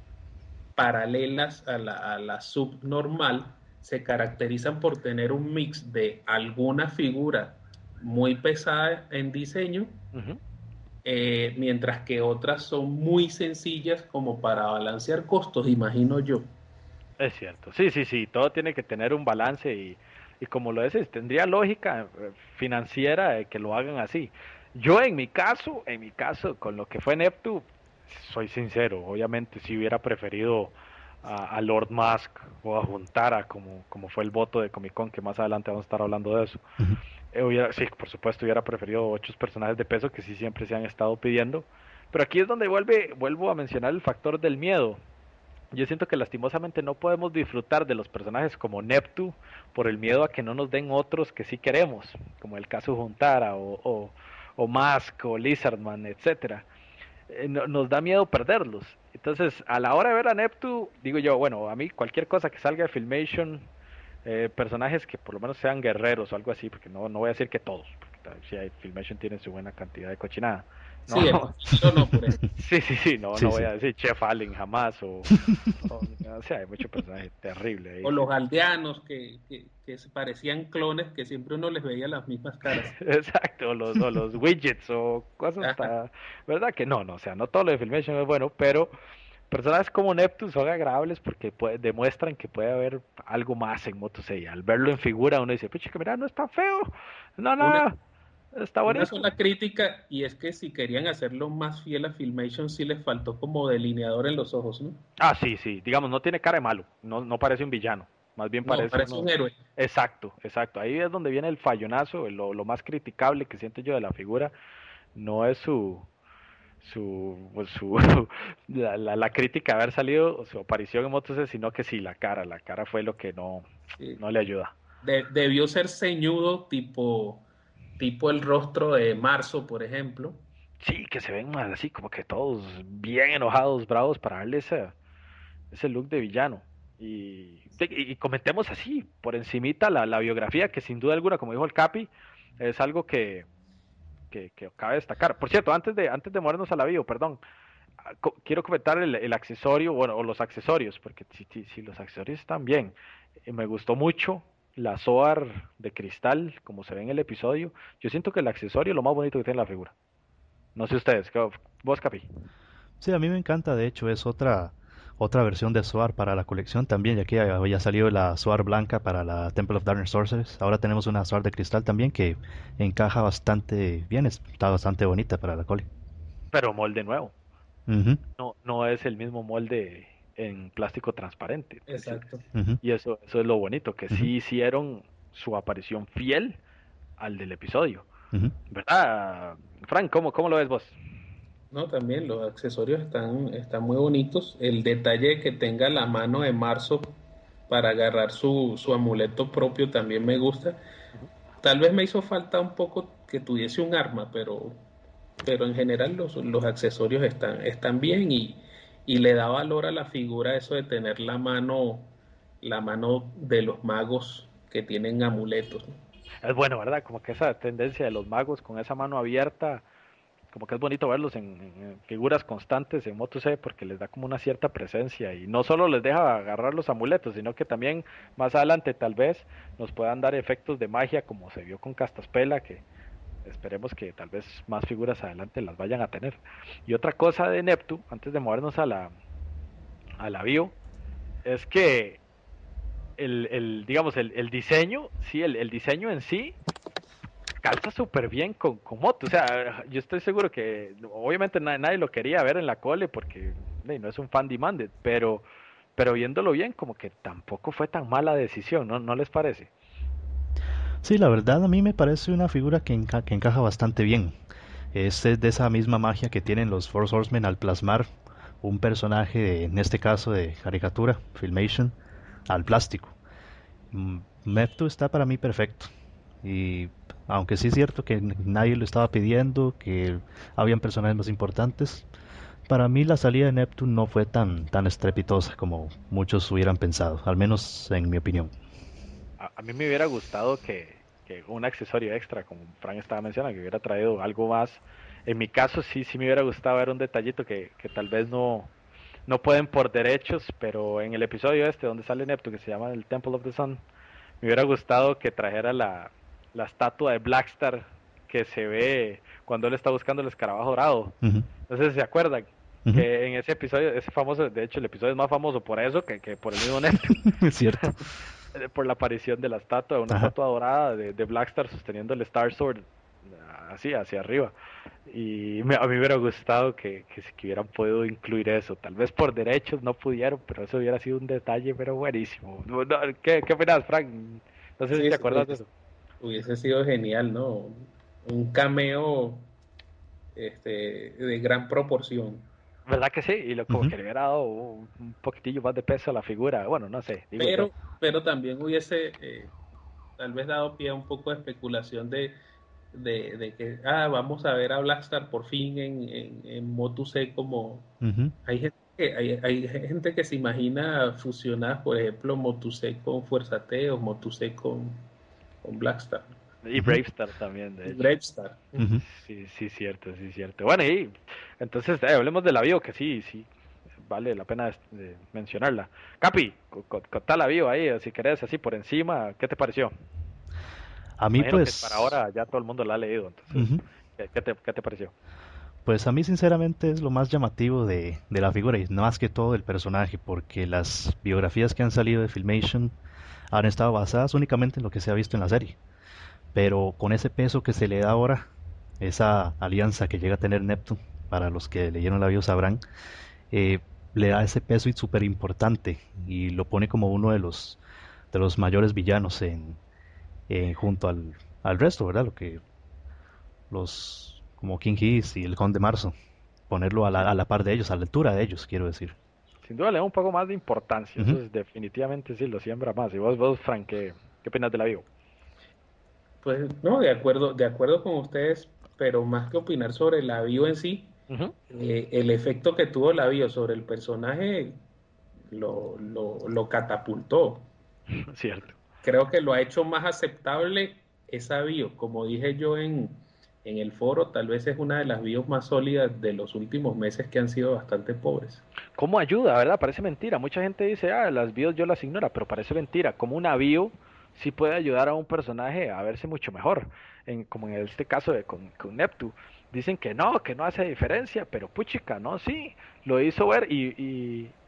paralelas a la subnormal se caracterizan por tener un mix de alguna figura muy pesada en diseño, Ujú. mientras que otras son muy sencillas como para balancear costos, imagino yo. Es cierto. Sí, sí, sí. Todo tiene que tener un balance y como lo dices, tendría lógica financiera que lo hagan así. Yo en mi caso, con lo que fue Neptu, soy sincero, obviamente si hubiera preferido a Lord Musk o a Juntara, como fue el voto de Comic Con, que más adelante vamos a estar hablando de eso. Ujú. Sí, por supuesto, hubiera preferido otros personajes de peso que sí siempre se han estado pidiendo. Pero aquí es donde vuelvo a mencionar el factor del miedo. Yo siento que lastimosamente no podemos disfrutar de los personajes como Neptu por el miedo a que no nos den otros que sí queremos, como el caso Juntara o Mask o Lizardman, etcétera. Nos da miedo perderlos. Entonces, a la hora de ver a Neptu, digo yo, bueno, a mí cualquier cosa que salga de Filmation, personajes que por lo menos sean guerreros o algo así, porque no voy a decir que todos, porque si hay Filmation tiene su buena cantidad de cochinada. Sí, el No, Magneto no, por ejemplo. sí, sí, sí, no Sí, voy sí. a decir Chef Allen jamás o sea, hay mucho personaje terrible ahí. O los aldeanos que se parecían clones que siempre uno les veía las mismas caras. Exacto, o los widgets o cosas Ajá. para, ¿verdad? Que no, o sea, no todo lo de Filmation es bueno, pero personajes como Neptune son agradables porque demuestran que puede haber algo más en Moto 6. Al verlo en figura uno dice, pucha, que mira, no es tan feo, Una, no, está una bonito. sola crítica, y es que si querían hacerlo más fiel a Filmation, sí les faltó como delineador en los ojos, ¿no? Ah, sí, sí, digamos, no tiene cara de malo, no parece un villano, más bien No, parece parece un uno. héroe. Exacto, exacto. Ahí es donde viene el fallonazo, lo más criticable que siento yo de la figura, no es su la crítica de haber salido, su aparición en Moto 6, sino que sí, la cara fue lo que Sí. no le ayuda. Debió ser ceñudo, tipo el rostro de Marzo, por ejemplo. Sí, que se ven más así, como que todos bien enojados, bravos, para darle ese look de villano. Y comentemos así, por encimita, la biografía, que sin duda alguna, como dijo el Capi, es algo que cabe destacar. Por cierto, antes de movernos a la bio, perdón, quiero comentar el accesorio, bueno, o los accesorios, porque si los accesorios están bien. Me gustó mucho la SOAR de cristal, como se ve en el episodio. Yo siento que el accesorio es lo más bonito que tiene la figura. No sé ustedes, vos, Capi. Sí, a mí me encanta, de hecho, es otra versión de SWAR para la colección también, ya que había salido la SWAR blanca para la Temple of Dark Sorcerers. Ahora tenemos una SWAR de cristal también que encaja bastante bien, está bastante bonita para la cole. Pero molde nuevo. Ujú, No es el mismo molde en plástico transparente. Exacto. ujú, Y eso es lo bonito, que ujú, sí hicieron su aparición fiel al del episodio. ujú. ¿Verdad? Frank, ¿cómo lo ves vos? No, también los accesorios están muy bonitos. El detalle que tenga la mano de Marzo para agarrar su amuleto propio también me gusta. Ujú. Tal vez me hizo falta un poco que tuviese un arma, pero en general los accesorios están bien y le da valor a la figura eso de tener la mano de los magos que tienen amuletos, ¿no? Es bueno, ¿verdad? Como que esa tendencia de los magos con esa mano abierta, como que es bonito verlos en figuras constantes en Moto C porque les da como una cierta presencia y no solo les deja agarrar los amuletos, sino que también más adelante tal vez nos puedan dar efectos de magia como se vio con Castaspela, que esperemos que tal vez más figuras adelante las vayan a tener. Y otra cosa de Neptu, antes de movernos a la bio, es que digamos, el diseño, sí, el diseño en sí calza súper bien con Moto. O sea, yo estoy seguro que obviamente nadie lo quería ver en la cole porque no es un fan demanded, pero viéndolo bien, como que tampoco fue tan mala decisión, ¿no les parece? Sí, la verdad a mí me parece una figura que encaja bastante bien. Es de esa misma magia que tienen los Four Horsemen al plasmar un personaje, en este caso de caricatura, Filmation, al plástico. Meptu está para mí perfecto. Y aunque sí es cierto que nadie lo estaba pidiendo, que habían personajes más importantes, para mí la salida de Neptune no fue tan estrepitosa como muchos hubieran pensado, al menos en mi opinión. A mí me hubiera gustado que un accesorio extra, como Frank estaba mencionando, que hubiera traído algo más. En mi caso sí me hubiera gustado ver un detallito que tal vez no pueden por derechos, pero en el episodio este donde sale Neptune, que se llama el Temple of the Sun, me hubiera gustado que trajera la estatua de Blackstar que se ve cuando él está buscando el escarabajo dorado. Ujú, No sé si se acuerdan ujú. que en ese episodio, ese famoso, de hecho el episodio es más famoso por eso que por el mismo Neptune, Es cierto. por la aparición de la estatua, una Ajá. estatua dorada de Blackstar sosteniendo el Star Sword así hacia arriba. Y a mí me hubiera gustado que hubieran podido incluir eso. Tal vez por derechos no pudieron, pero eso hubiera sido un detalle, pero buenísimo. ¿Qué opinas, Frank? No sé si Sí, te sí, acuerdas de eso. hubiese sido genial, ¿no? Un cameo de gran proporción. ¿Verdad que sí? Y como Ujú. que le hubiera dado un poquitillo más de peso a la figura. Bueno, no sé, digo yo. Pero también hubiese tal vez dado pie a un poco de especulación de que vamos a ver a Blackstar por fin en Motu C como Ujú. hay gente que se imagina fusionar, por ejemplo, Motu C con Fuerza T o Motu C con Blackstar Y Ujú. Bravestar también, de y hecho. Bravestar. Ujú. Sí, sí, cierto, sí, cierto. Bueno, y entonces hablemos de la bio, que sí, vale la pena mencionarla. Capi, contá la bio ahí, si querés, así por encima, ¿qué te pareció? A mí Imagino que para pues, ahora ya todo el mundo la ha leído, entonces, ujú. ¿qué te pareció? Pues a mí sinceramente es lo más llamativo de la figura y no más que todo el personaje, porque las biografías que han salido de Filmation han estado basadas únicamente en lo que se ha visto en la serie. Pero con ese peso que se le da ahora, esa alianza que llega a tener Neptune, para los que leyeron la bio sabrán, eh, le da ese peso súper importante y lo pone como uno de los mayores villanos junto al resto, ¿verdad? Lo que los como King Geese y el Conde Marzo, ponerlo a Sin, la par de ellos, a la altura de ellos, quiero decir. sin duda le da un poco más de importancia, Ujú. eso es definitivamente sí, lo siembra más. Y vos Frank, ¿qué opinas de la bio? Pues no, de acuerdo con ustedes, pero más que opinar sobre la bio en sí, Ujú. el efecto que tuvo la bio sobre el personaje lo catapultó. Cierto. Creo que lo ha hecho más aceptable esa bio. Como dije yo en el foro, tal vez es una de las bios más sólidas de los últimos meses que han sido bastante pobres. ¿Cómo ayuda, verdad? Parece mentira. Mucha gente dice, las bios yo las ignoro, pero parece mentira. Como una bio sí puede ayudar a un personaje a verse mucho mejor. Como en este caso con Neptu. Dicen que no hace diferencia, pero puchica, no, sí, lo hizo ver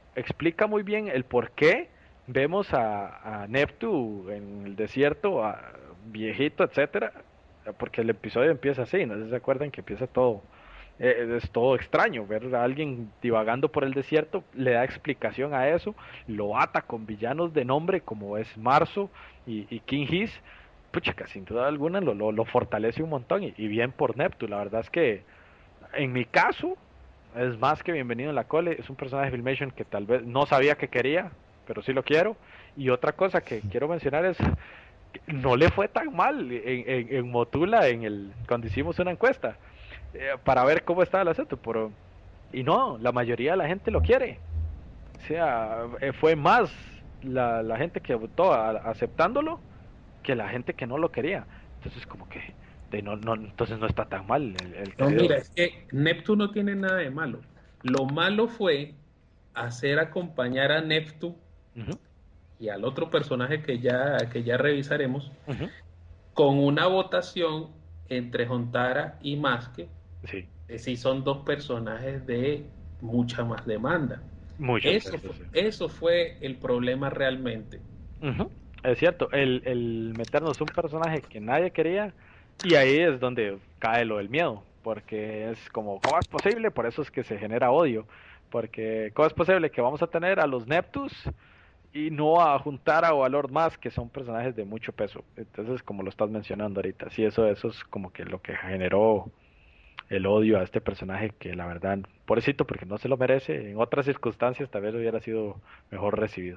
explica muy bien el por qué vemos a Neptune en el desierto, viejito, etcétera, porque el episodio empieza así, no sé si se acuerdan que empieza todo, es todo extraño, ver a alguien divagando por el desierto, le da explicación a eso, lo ata con villanos de nombre como es Marzo y King Hiss, pucha, sin duda alguna lo fortalece un montón y bien por Neptune, la verdad es que en mi caso, es más que bienvenido en la cole. Es un personaje de Filmation que tal vez no sabía que quería, pero sí lo quiero. Y otra cosa que quiero mencionar es que no le fue tan mal en Motula cuando hicimos una encuesta para ver cómo estaba el asunto. Y no, la mayoría de la gente lo quiere. O sea, fue más la gente que votó aceptándolo que la gente que no lo quería. Entonces, como que entonces no está tan mal el No, mira, querido. es que Neptuno no tiene nada de malo. Lo malo fue hacer acompañar a Neptune Ujú, y al otro personaje que ya revisaremos ujú. con una votación entre Hontara y Maske, Sí. si son dos personajes de mucha más demanda. Muchas Eso, veces, sí. eso fue el problema realmente. Ujú. Es cierto, el meternos un personaje que nadie quería, y ahí es donde cae lo del miedo, porque es como, ¿cómo es posible? Por eso es que se genera odio, porque ¿cómo es posible que vamos a tener a los Neptus y no a Juntara o a Lord Mask, que son personajes de mucho peso? Entonces, como lo estás mencionando ahorita, sí, eso es como que lo que generó el odio a este personaje que la verdad, pobrecito, porque no se lo merece, en otras circunstancias tal vez hubiera sido mejor recibido.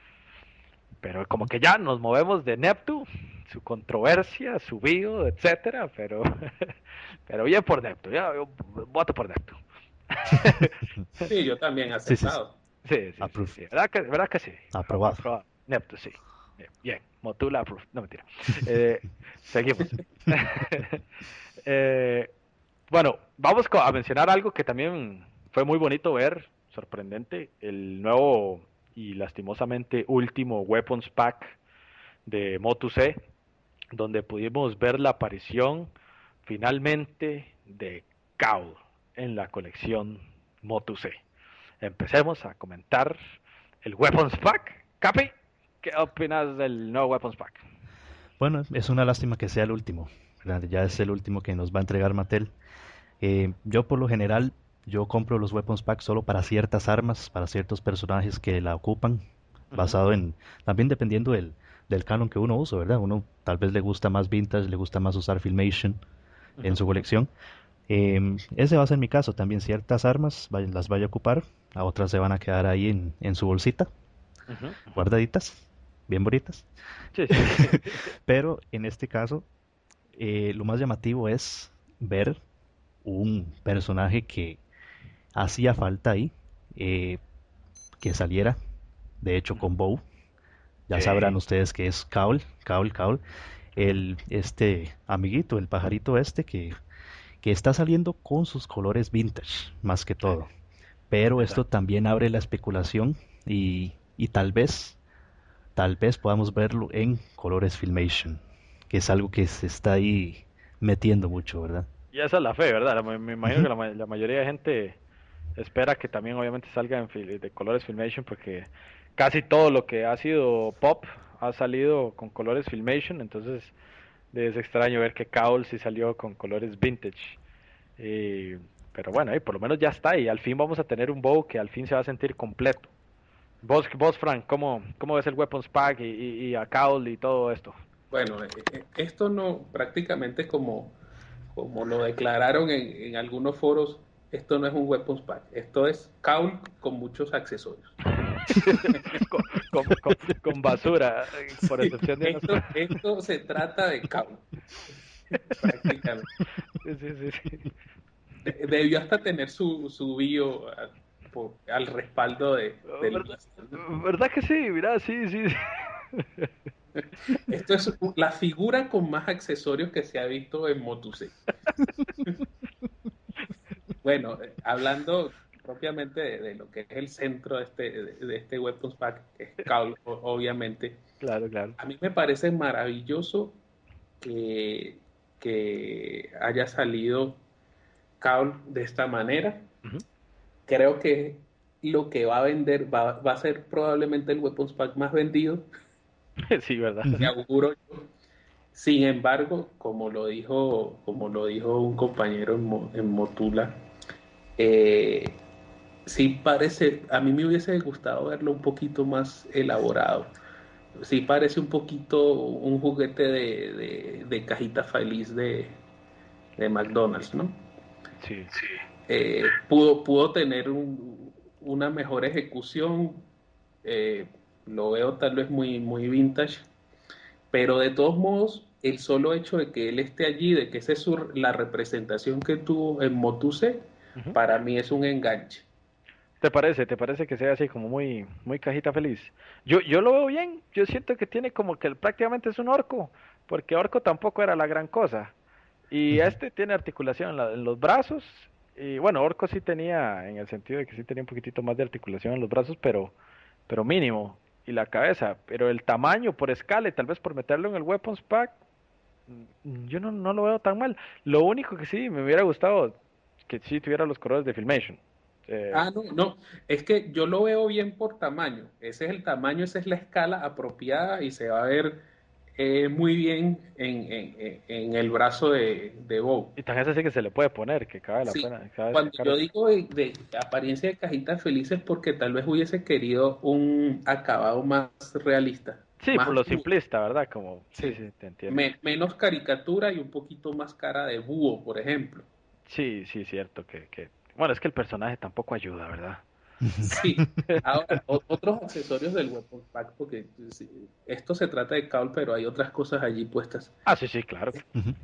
Pero como que ya nos movemos de Neptune, su controversia, su bio, etcétera, pero pero bien por Neptune, yo voto por Neptune. Sí, yo también Sí, sí, sí. aceptado. Sí, sí, sí, Approve. sí. Verdad que sí? Aprobado. Aprobado. Neptune, sí. Bien, Motula approved. No, mentira. Seguimos. eh, bueno, vamos a mencionar algo que también fue muy bonito ver, sorprendente, el nuevo y lastimosamente último Weapons Pack de Motu C, donde pudimos ver la aparición finalmente de Kao en la colección Motu C. Empecemos a comentar el Weapons Pack. Capi, ¿qué opinas del nuevo Weapons Pack? Bueno, es una lástima que sea el último, ¿verdad? Ya es el último que nos va a entregar Mattel. Yo por lo general, yo compro los Weapons Pack solo para ciertas armas, para ciertos personajes que la ocupan, Uh -huh, basado en, también dependiendo del canon que uno use, ¿verdad? Uno tal vez le gusta más Vintage, le gusta más usar Filmation uh en -huh, su colección. Ese va a ser mi caso, también ciertas armas las vaya a ocupar, a otras se van a quedar ahí en su bolsita, uh -huh, uh -huh. guardaditas, bien bonitas. Sí, sí, sí. Pero en este caso, lo más llamativo es ver un personaje que hacía falta ahí, eh, que saliera, de hecho con Bow. Ya sabrán Sí, ustedes que es Caul, este amiguito, el pajarito este que está saliendo con sus colores vintage, más que todo. Pero esto exacto. también abre la especulación y tal vez podamos verlo en colores Filmation, que es algo que se está ahí metiendo mucho, ¿verdad? Y esa es la fe, ¿verdad? Me imagino Ujú. que la mayoría de gente espera que también obviamente salga de colores Filmation porque casi todo lo que ha sido pop ha salido con colores Filmation, entonces es extraño ver que Caul sí salió con colores vintage. Eh, pero bueno, por lo menos ya está y al fin vamos a tener un bow que al fin se va a sentir completo. Vos Frank, ¿cómo ves el Weapons Pack y a Caul y todo esto? Bueno, esto no, prácticamente como lo declararon en algunos foros, esto no es un weapons pack, esto es caul con muchos accesorios. con, con basura, por Sí, excepción de unas... esto se trata de caul, prácticamente. Sí, sí, sí, sí. Debió hasta tener su bio al respaldo del ¿Verdad, mismo, ¿no? verdad que sí? Mira, sí, sí. Sí. Esto es la figura con más accesorios que se ha visto en Motusei. Bueno, hablando propiamente de lo que es el centro de este Weapons Pack, que es Caul, obviamente, Claro, claro. a mí me parece maravilloso que, que haya salido Caul de esta manera. Ujú. Creo que lo que va a vender, va a ser probablemente el Weapons Pack más vendido, Sí, ¿verdad? me Ujú. auguro yo. Sin embargo, como lo dijo un compañero en Motula, eh, sí parece, a mí me hubiese gustado verlo un poquito más elaborado. Sí parece un poquito un juguete de cajita feliz de McDonald's, ¿no? Sí. Pudo tener una mejor ejecución, eh, lo veo tal vez muy vintage, pero de todos modos, el solo hecho de que él esté allí, de que esa es la representación que tuvo en Motuse, Ujú. para mí es un enganche. ¿Te parece? ¿Te parece que sea así como muy, muy cajita feliz? Yo lo veo bien, yo siento que tiene como que prácticamente es un orco, porque orco tampoco era la gran cosa. Y Ujú. este tiene articulación en los brazos, y bueno, orco sí tenía, en el sentido de que sí tenía un poquitito más de articulación en los brazos, pero mínimo. Y la cabeza, pero el tamaño por escala y tal vez por meterlo en el Weapons Pack, yo no lo veo tan mal. Lo único que sí me hubiera gustado que sí tuviera los colores de Filmation. Eh, Ah, no, no, es que yo lo veo bien por tamaño. Ese es el tamaño, esa es la escala apropiada y se va a ver muy bien en el brazo de Bow. Y tan ese sí que se le puede poner, que cabe la Sí, pena, cabe cuando destacar yo eso. digo de apariencia de cajitas felices, porque tal vez hubiese querido un acabado más realista, Sí, por más lo búho, simplista, ¿verdad? Como, sí, sí, sí, te entiendo. Menos caricatura y un poquito más cara de búho, por ejemplo. Sí, sí, cierto bueno, es que el personaje tampoco ayuda, ¿verdad? Sí, ahora, otros accesorios del Weapon Pack, porque sí, esto se trata de Caul, pero hay otras cosas allí puestas. Ah, sí, sí, claro. Ujú.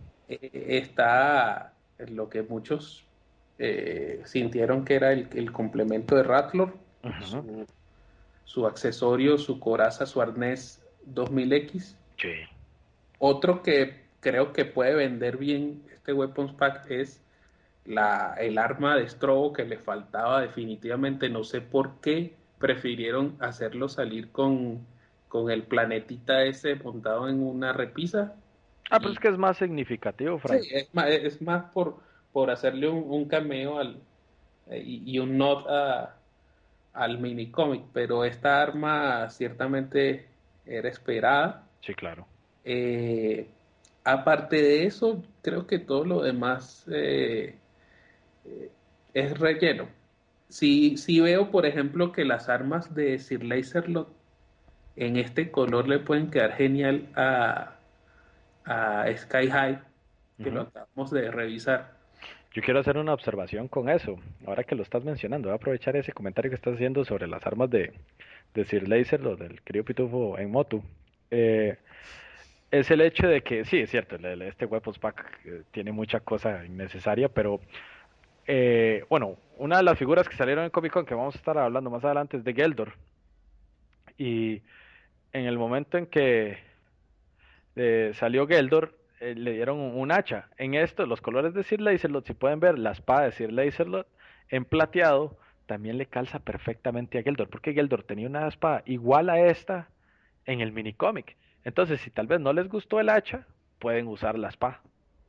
Está lo que muchos sintieron que era el complemento de Rattler, Ujú. su accesorio, su coraza, su arnés 2000X. Sí. Otro que creo que puede vender bien este Weapons Pack es el arma de Strobo que le faltaba definitivamente. No sé por qué prefirieron hacerlo salir con el planetita ese montado en una repisa. Ah, pero es Y que es más significativo, sí, Frank. es más por hacerle un cameo y un nod al minicómic, pero esta arma ciertamente era esperada. Sí, claro. Eh, Aparte de eso, creo que todo lo demás es relleno. Si veo, por ejemplo, que las armas de Sir Laserlot en este color le pueden quedar genial a Sky High, que lo Ujú. acabamos de revisar. Yo quiero hacer una observación con eso. Ahora que lo estás mencionando, voy a aprovechar ese comentario que estás haciendo sobre las armas de Sir Laser, lo del querido Pitufo en Motu. Eh, es el hecho de que, sí, es cierto, este Weapons Pack tiene mucha cosa innecesaria, pero bueno, una de las figuras que salieron en Comic Con que vamos a estar hablando más adelante es de Geldor. Y en el momento en que salió Geldor, le dieron un hacha. En esto, los colores de Sir Laserlot, si pueden ver, la espada de Sir Laserlot en plateado también le calza perfectamente a Geldor, porque Geldor tenía una espada igual a esta en el minicómic. Entonces, si tal vez no les gustó el hacha, pueden usar la espada,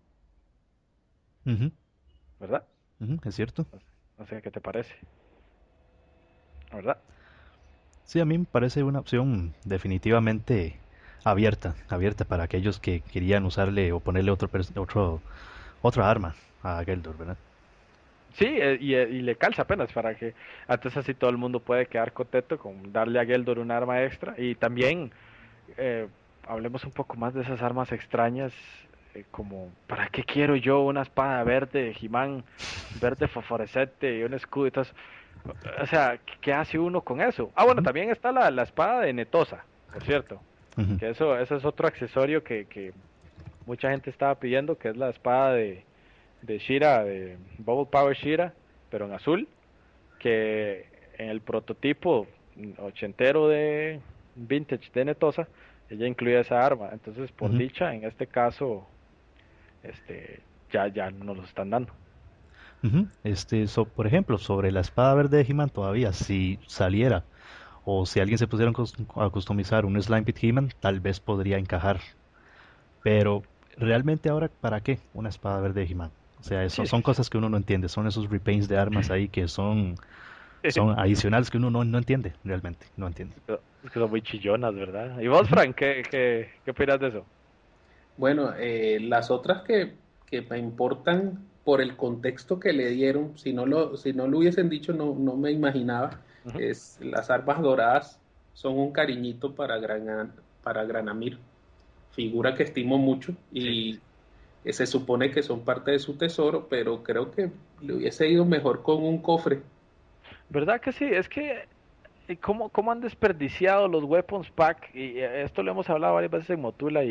Ujú. ¿verdad? Ujú, es cierto. No sé qué te parece, ¿verdad? Sí, a mí me parece una opción definitivamente abierta para aquellos que querían usarle o ponerle otra arma a Geldor, ¿verdad? Sí, y le calza apenas para que antes así todo el mundo puede quedar contento con darle a Geldor un arma extra. Y también eh, hablemos un poco más de esas armas extrañas, como ¿para qué quiero yo una espada verde, He-Man, verde fosforescente y un escudo y todo eso? O sea, ¿qué hace uno con eso? Ah, bueno, Ujú. también está la espada de Netosa, por cierto, Ujú. que eso es otro accesorio que mucha gente estaba pidiendo, que es la espada de Shira, de Bubble Power Shira, pero en azul, que en el prototipo ochentero de vintage de Netosa, ella incluía esa arma. Entonces, por Ujú. dicha, en este caso, ya nos lo están dando. Ujú. Por ejemplo, sobre la espada verde de He-Man todavía, si saliera o si alguien se pusiera a customizar un Slime Pit He-Man, tal vez podría encajar. Pero realmente ahora, ¿para qué una espada verde de He-Man? O sea, eso Sí, son sí, sí. cosas que uno no entiende, son esos repaints de armas ahí que son son adicionales que uno no entiende, realmente, no entiende. Es que son muy chillonas, ¿verdad? ¿Y vos, Frank, qué opinas de eso? Bueno, las otras que me importan por el contexto que le dieron, si no lo hubiesen dicho, no me imaginaba, Ujú. es las armas doradas son un cariñito para Granamir, figura que estimo mucho Sí. y se supone que son parte de su tesoro, pero creo que le hubiese ido mejor con un cofre. ¿Verdad que sí? Es que, ¿cómo han desperdiciado los Weapons Pack? Y esto lo hemos hablado varias veces en Motula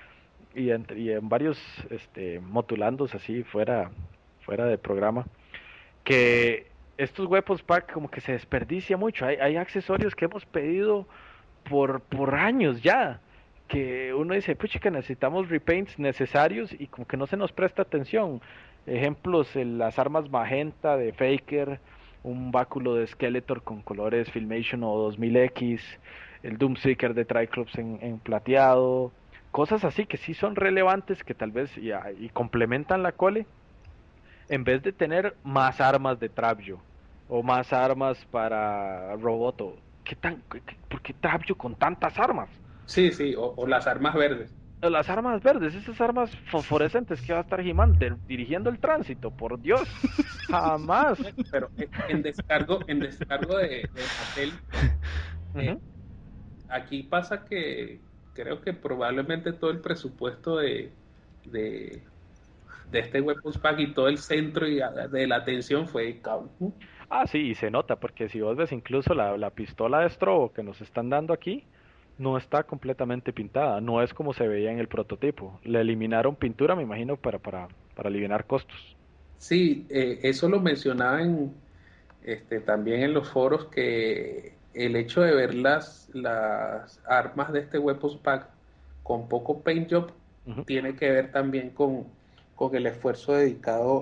y en varios motulandos así fuera de programa, que estos Weapons Pack como que se desperdicia mucho. Hay accesorios que hemos pedido por años ya, que uno dice, puchica, necesitamos repaints necesarios y como que no se nos presta atención. Ejemplos, las armas magenta de Faker, un báculo de Skeletor con colores Filmation o 2000X, el Doomseeker de Triclops en plateado, cosas así que sí son relevantes, que tal vez y complementan la cole, en vez de tener más armas de Trapjo o más armas para Roboto. ¿Por qué Trapjo con tantas armas? Sí, sí, o las armas verdes. Las armas verdes, esas armas fosforescentes que va a estar He-Man dirigiendo el tránsito, por Dios, jamás. Pero en descargo de Mattel, eh, Ujú. aquí pasa que creo que probablemente todo el presupuesto de, de este Weapons Pack y todo el centro de la atención fue Cable. Ah, sí, y se nota, porque si vos ves incluso la pistola de Strobo que nos están dando aquí, no está completamente pintada, no es como se veía en el prototipo. Le eliminaron pintura, me imagino, para eliminar costos. Sí, eso lo mencionaban también en los foros que el hecho de ver las armas de este Weapons Pack con poco paint job Ujú. tiene que ver también con el esfuerzo dedicado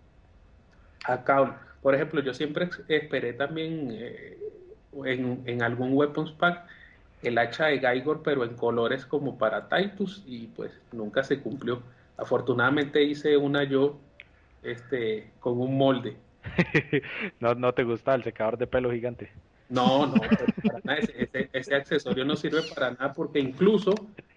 a Cable. Por ejemplo, yo siempre esperé también en algún Weapons Pack el hacha de Gaigor, pero en colores como para Titus, y pues nunca se cumplió. Afortunadamente hice una yo con un molde. No te gusta el secador de pelo gigante. No, pero para nada, ese accesorio no sirve para nada porque incluso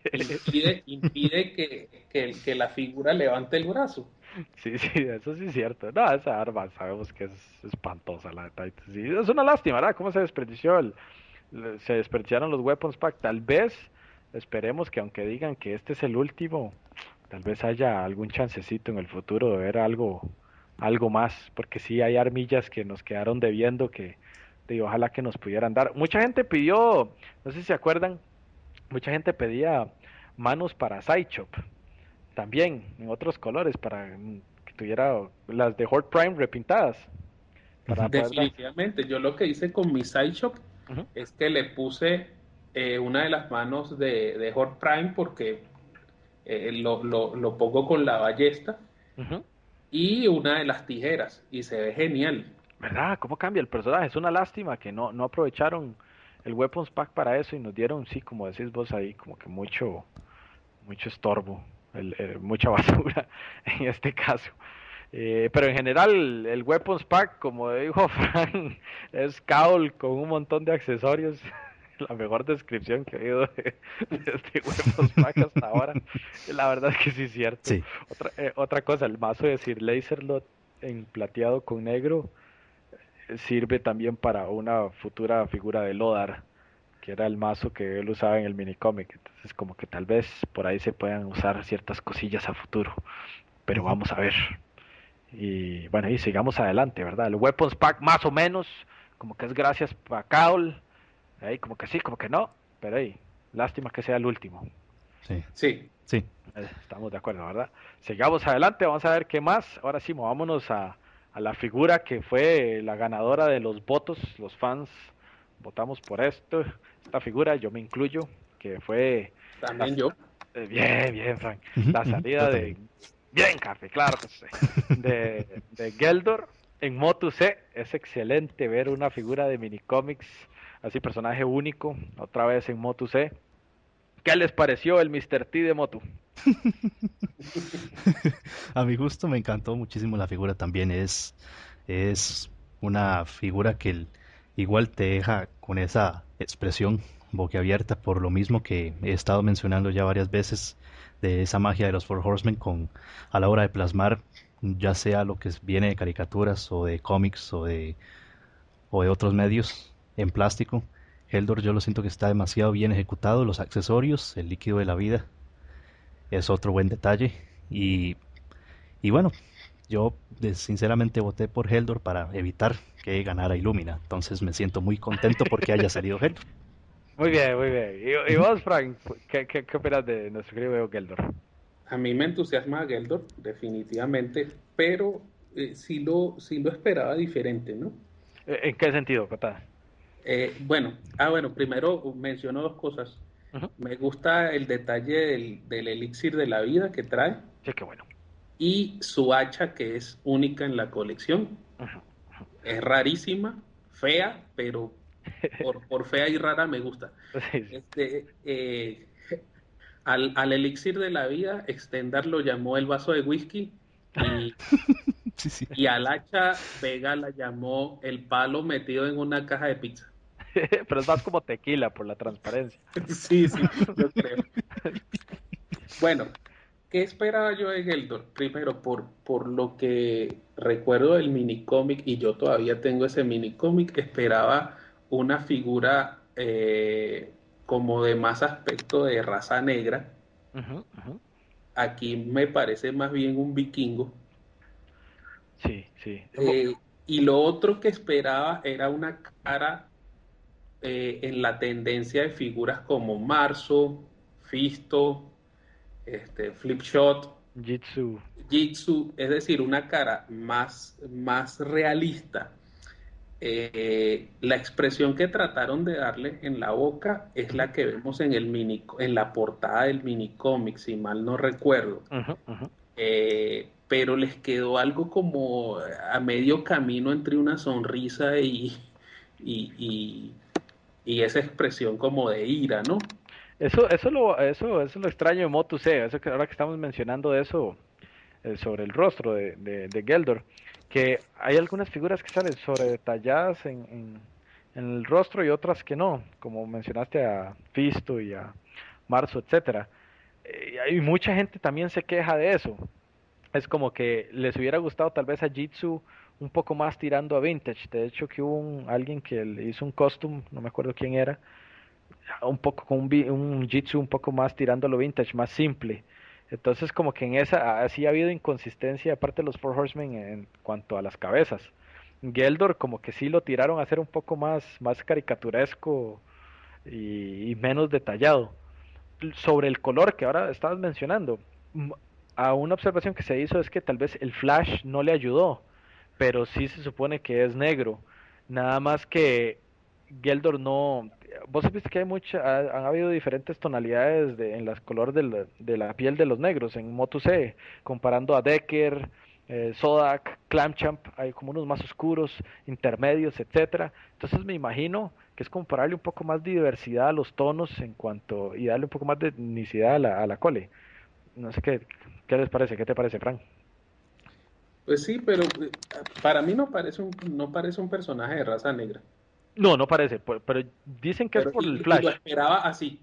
impide que la figura levante el brazo. Sí, sí, eso sí es cierto. No, esa arma sabemos que es espantosa la de Titan. Sí, es una lástima, ¿verdad? ¿Cómo se desperdició se desperdiciaron los Weapons Pack? Tal vez esperemos que aunque digan que este es el último, tal vez haya algún chancecito en el futuro de ver algo más, porque sí hay armillas que nos quedaron debiendo ojalá que nos pudieran dar. Mucha gente pidió, no sé si se acuerdan, mucha gente pedía manos para Sideshop también en otros colores para que tuviera las de Horde Prime repintadas para Ujú. poder dar. Definitivamente, yo lo que hice con mi Sideshop Ujú, es que le puse una de las manos de Horde Prime porque lo pongo con la ballesta ujú. y una de las tijeras y se ve genial. ¿Verdad? ¿Cómo cambia el personaje? Es una lástima que no aprovecharon el Weapons Pack para eso y nos dieron, sí, como decís vos ahí, como que mucho estorbo, mucha basura en este caso. Pero en general, el Weapons Pack, como dijo Frank, es Caul con un montón de accesorios. La mejor descripción que he oído de este Weapons Pack hasta ahora. La verdad es que sí es cierto. Sí, Otra cosa, el mazo de Sir Laserlot en plateado con negro sirve también para una futura figura de Lodar, que era el mazo que él usaba en el minicómic. Entonces, como que tal vez por ahí se puedan usar ciertas cosillas a futuro. Pero ujú. vamos a ver. Y bueno, y sigamos adelante, ¿verdad? El Weapons Pack más o menos, como que es gracias a Caul, ahí como que sí, como que no, pero ahí, lástima que sea el último. Sí, Sí, sí. Estamos de acuerdo, ¿verdad? Sigamos adelante, vamos a ver qué más. Ahora sí, movámonos a la figura que fue la ganadora de los votos. Los fans votamos por esta figura, yo me incluyo, que fue la, también yo. bien, bien, Frank, Ujú, la ujú. Yo salida también. de, bien, Café, claro que sí, de Geldor en Motu C. Es excelente ver una figura de minicomics, así personaje único, otra vez en Motu C. ¿Qué les pareció el Mr. T de Motu? A mi gusto me encantó muchísimo la figura también. Es una figura que igual te deja con esa expresión boquiabierta por lo mismo que he estado mencionando ya varias veces de esa magia de los Four Horsemen a la hora de plasmar ya sea lo que viene de caricaturas o de cómics o de otros medios en plástico. Heldor yo lo siento que está demasiado bien ejecutado, los accesorios, el líquido de la vida es otro buen detalle y, y bueno, yo sinceramente voté por Heldor para evitar que ganara Illumina, entonces me siento muy contento porque haya salido Heldor. Muy bien, muy bien. ¿Y vos, Frank, qué opinas de nuestro querido Geldor? A mí me entusiasma Geldor, definitivamente, pero sí lo esperaba diferente, ¿no? ¿En qué sentido, Cota? Bueno, primero menciono dos cosas. Ujú. Me gusta el detalle del elixir de la vida que trae Sí, qué bueno. y su hacha que es única en la colección. Ujú. Es rarísima, fea, pero por fea y rara me gusta. Sí, sí. Este, al elixir de la vida, Extendar lo llamó el vaso de whisky y, Sí, sí. y al hacha Vega la llamó el palo metido en una caja de pizza. Pero es más como tequila por la transparencia. Sí, sí, yo creo. Bueno, ¿qué esperaba yo de Geldor? Primero, por lo que recuerdo del minicómic, y yo todavía tengo ese minicómic, esperaba una figura como de más aspecto de raza negra. Ujú, ujú. Aquí me parece más bien un vikingo. Sí, sí. Eh, y lo otro que esperaba era una cara en la tendencia de figuras como Marzo, Fisto, Flipshot, Jitsu. Jitsu, es decir, una cara más realista. La expresión que trataron de darle en la boca es Ujú, la que vemos en la portada del minicómic, si mal no recuerdo. ujú, ujú. Pero les quedó algo como a medio camino entre una sonrisa y, y- y esa expresión como de ira, ¿no? Eso es lo extraño de Motu C. Eso que ahora que estamos mencionando eso sobre el rostro de Geldor, que hay algunas figuras que salen sobre detalladas en el rostro y otras que no, como mencionaste a Fisto y a Marzo, etcétera. Y mucha gente también se queja de eso. Es como que les hubiera gustado tal vez a Jitsu un poco más tirando a vintage. De hecho, que hubo alguien que le hizo un costume, no me acuerdo quién era, un poco con un Jitsu un poco más tirando a lo vintage, más simple. Entonces, como que en esa así ha habido inconsistencia de parte de los Four Horsemen en cuanto a las cabezas. Geldor como que sí lo tiraron a ser un poco más caricaturesco y menos detallado. Sobre el color que ahora estabas mencionando, a una observación que se hizo es que tal vez el flash no le ayudó, pero sí se supone que es negro. Nada más que Geldor no. Vos has visto que han habido diferentes tonalidades en las colores de la piel de los negros en Motu C, comparando a Decker, Zodak, Clamchamp, hay como unos más oscuros, intermedios, etcétera. Entonces me imagino que es compararle un poco más de diversidad a los tonos y darle un poco más de etnicidad a la cole. No sé qué les parece, qué te parece, Frank. Pues sí, pero para mí no parece un personaje de raza negra, No, no parece, pero dicen que es pero por el y lo flash. esperaba así.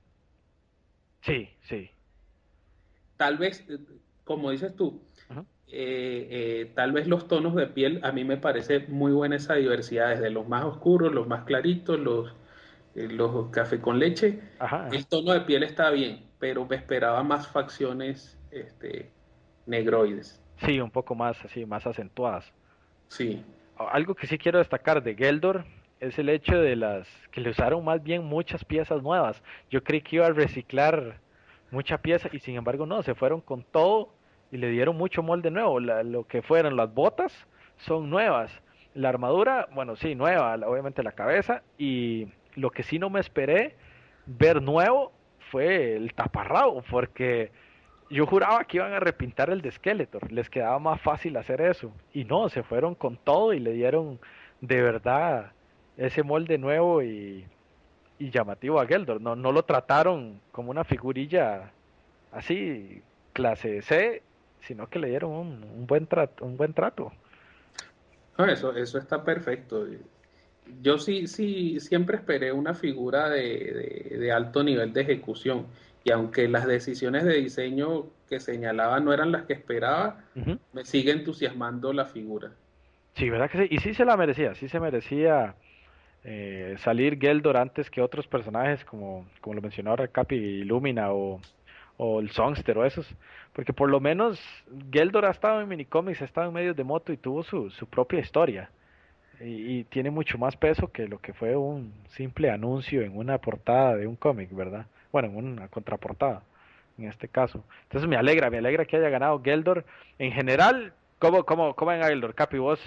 Sí, sí. Tal vez, como dices tú, Ujú. tal vez los tonos de piel, a mí me parece muy buena esa diversidad, desde los más oscuros, los más claritos, los café con leche. Ajá, ajá. El tono de piel está bien, pero me esperaba más facciones negroides. Sí, un poco más así, más acentuadas. Sí, Algo que sí quiero destacar de Geldor es el hecho de las que le usaron más bien muchas piezas nuevas. Yo creí que iba a reciclar mucha pieza y sin embargo no, se fueron con todo y le dieron mucho molde nuevo. Lo que fueron las botas son nuevas. La armadura, bueno, sí, nueva, obviamente la cabeza y lo que sí no me esperé ver nuevo fue el taparrabo porque yo juraba que iban a repintar el de Skeletor, les quedaba más fácil hacer eso. Y no, se fueron con todo y le dieron de verdad ese molde nuevo y llamativo a Geldor. No, no lo trataron como una figurilla así, clase C, sino que le dieron un buen trato. No, eso está perfecto. Yo sí, siempre esperé una figura de alto nivel de ejecución. Y aunque las decisiones de diseño que señalaba no eran las que esperaba, Ujú. me sigue entusiasmando la figura. Sí, ¿verdad que sí? Y sí se la merecía, sí se merecía salir Geldor antes que otros personajes como lo mencionó ahora Capi y Lumina o el Songster o esos. Porque por lo menos Geldor ha estado en minicomics, ha estado en medios de moto y tuvo su propia historia. Y tiene mucho más peso que lo que fue un simple anuncio en una portada de un cómic, ¿verdad? Bueno, en una contraportada, en este caso. Entonces me alegra que haya ganado Geldor. En general, ¿cómo ven a Geldor? Capi, vos,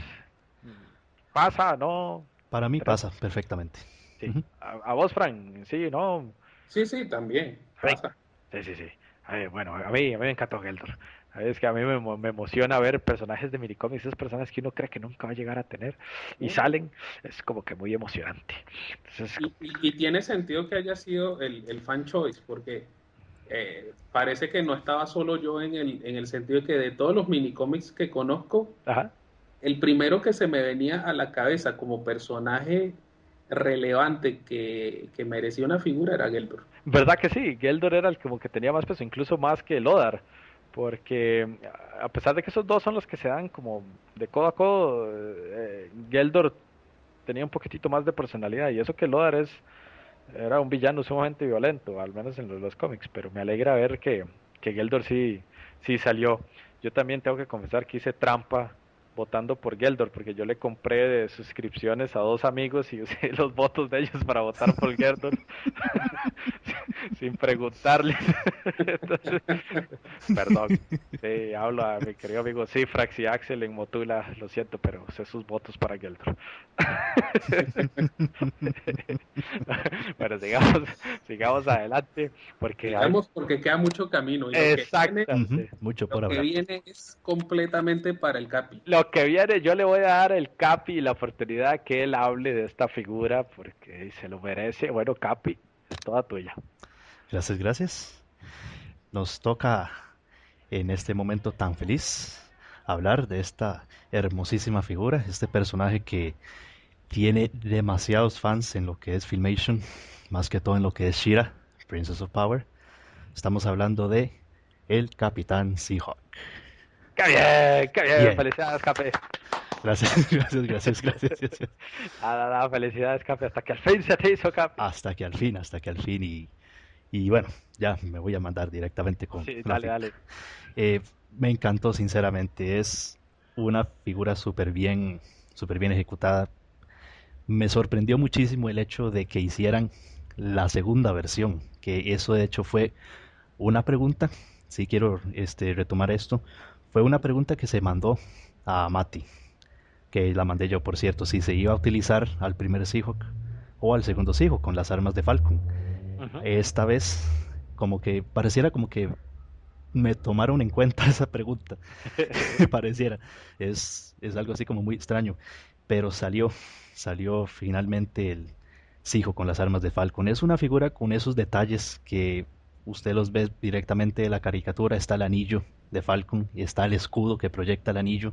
¿pasa? ¿No? Para mí ¿Tres? pasa perfectamente. Sí. Ujú. A vos, Frank, sí, ¿no? Sí, sí, también Ay, pasa. sí, sí, sí. Bueno, a mí me encantó Geldor. Es que a mí me emociona ver personajes de minicomics, esas personas que uno cree que nunca va a llegar a tener y ¿No? salen, es como que muy emocionante. Entonces, Y tiene sentido que haya sido el fan choice, porque parece que no estaba solo yo en el sentido de que de todos los minicómics que conozco, ajá. el primero que se me venía a la cabeza como personaje relevante que merecía una figura era Geldur. ¿Verdad que sí? Geldor era el como que tenía más peso, incluso más que Lodar, porque a pesar de que esos dos son los que se dan como de codo a codo, Geldor tenía un poquitito más de personalidad y eso que Lodar era un villano sumamente violento, al menos en los cómics, pero me alegra ver que Geldor sí salió. Yo también tengo que confesar que hice trampa votando por Geldor, porque yo le compré de suscripciones a dos amigos y usé los votos de ellos para votar por Geldor sin preguntarles. Entonces, perdón. Sí, hablo a mi querido amigo Cifrax y Axel en Motula, lo siento, pero usé sus votos para Geldor. Bueno, sigamos adelante, porque hay... Digamos, porque queda mucho camino y Ujú. Exactamente. Mucho lo por que hablar. viene es completamente para el Capi. Lo que viene, yo le voy a dar el Capi la oportunidad que él hable de esta figura, porque se lo merece. Bueno, Capi, es toda tuya. Gracias, gracias. Nos toca en este momento tan feliz hablar de esta hermosísima figura, este personaje que tiene demasiados fans en lo que es Filmation, más que todo en lo que es Shira, Princess of Power. Estamos hablando de el Capitán Seahawk. Qué bien, Bien, felicidades, Capi. gracias, gracias, gracias, gracias. Nada, nada, felicidades, Capi, hasta que al fin se te hizo, Capi. Hasta que al fin y bueno, ya me voy a mandar directamente con Sí, la dale, figura. dale. Me encantó sinceramente, es una figura súper bien ejecutada. Me sorprendió muchísimo el hecho de que hicieran la segunda versión, que eso de hecho fue una pregunta, si quiero retomar esto, fue una pregunta que se mandó a Mati, que la mandé yo por cierto, si se iba a utilizar al primer Seahawk o al segundo Seahawk con las armas de Falcon. Ujú. Esta vez como que pareciera como que me tomaron en cuenta esa pregunta, pareciera, es algo así como muy extraño, pero salió finalmente el Seahawk con las armas de Falcon. Es una figura con esos detalles que usted los ve directamente de la caricatura. Está el anillo de Falcon y está el escudo que proyecta el anillo.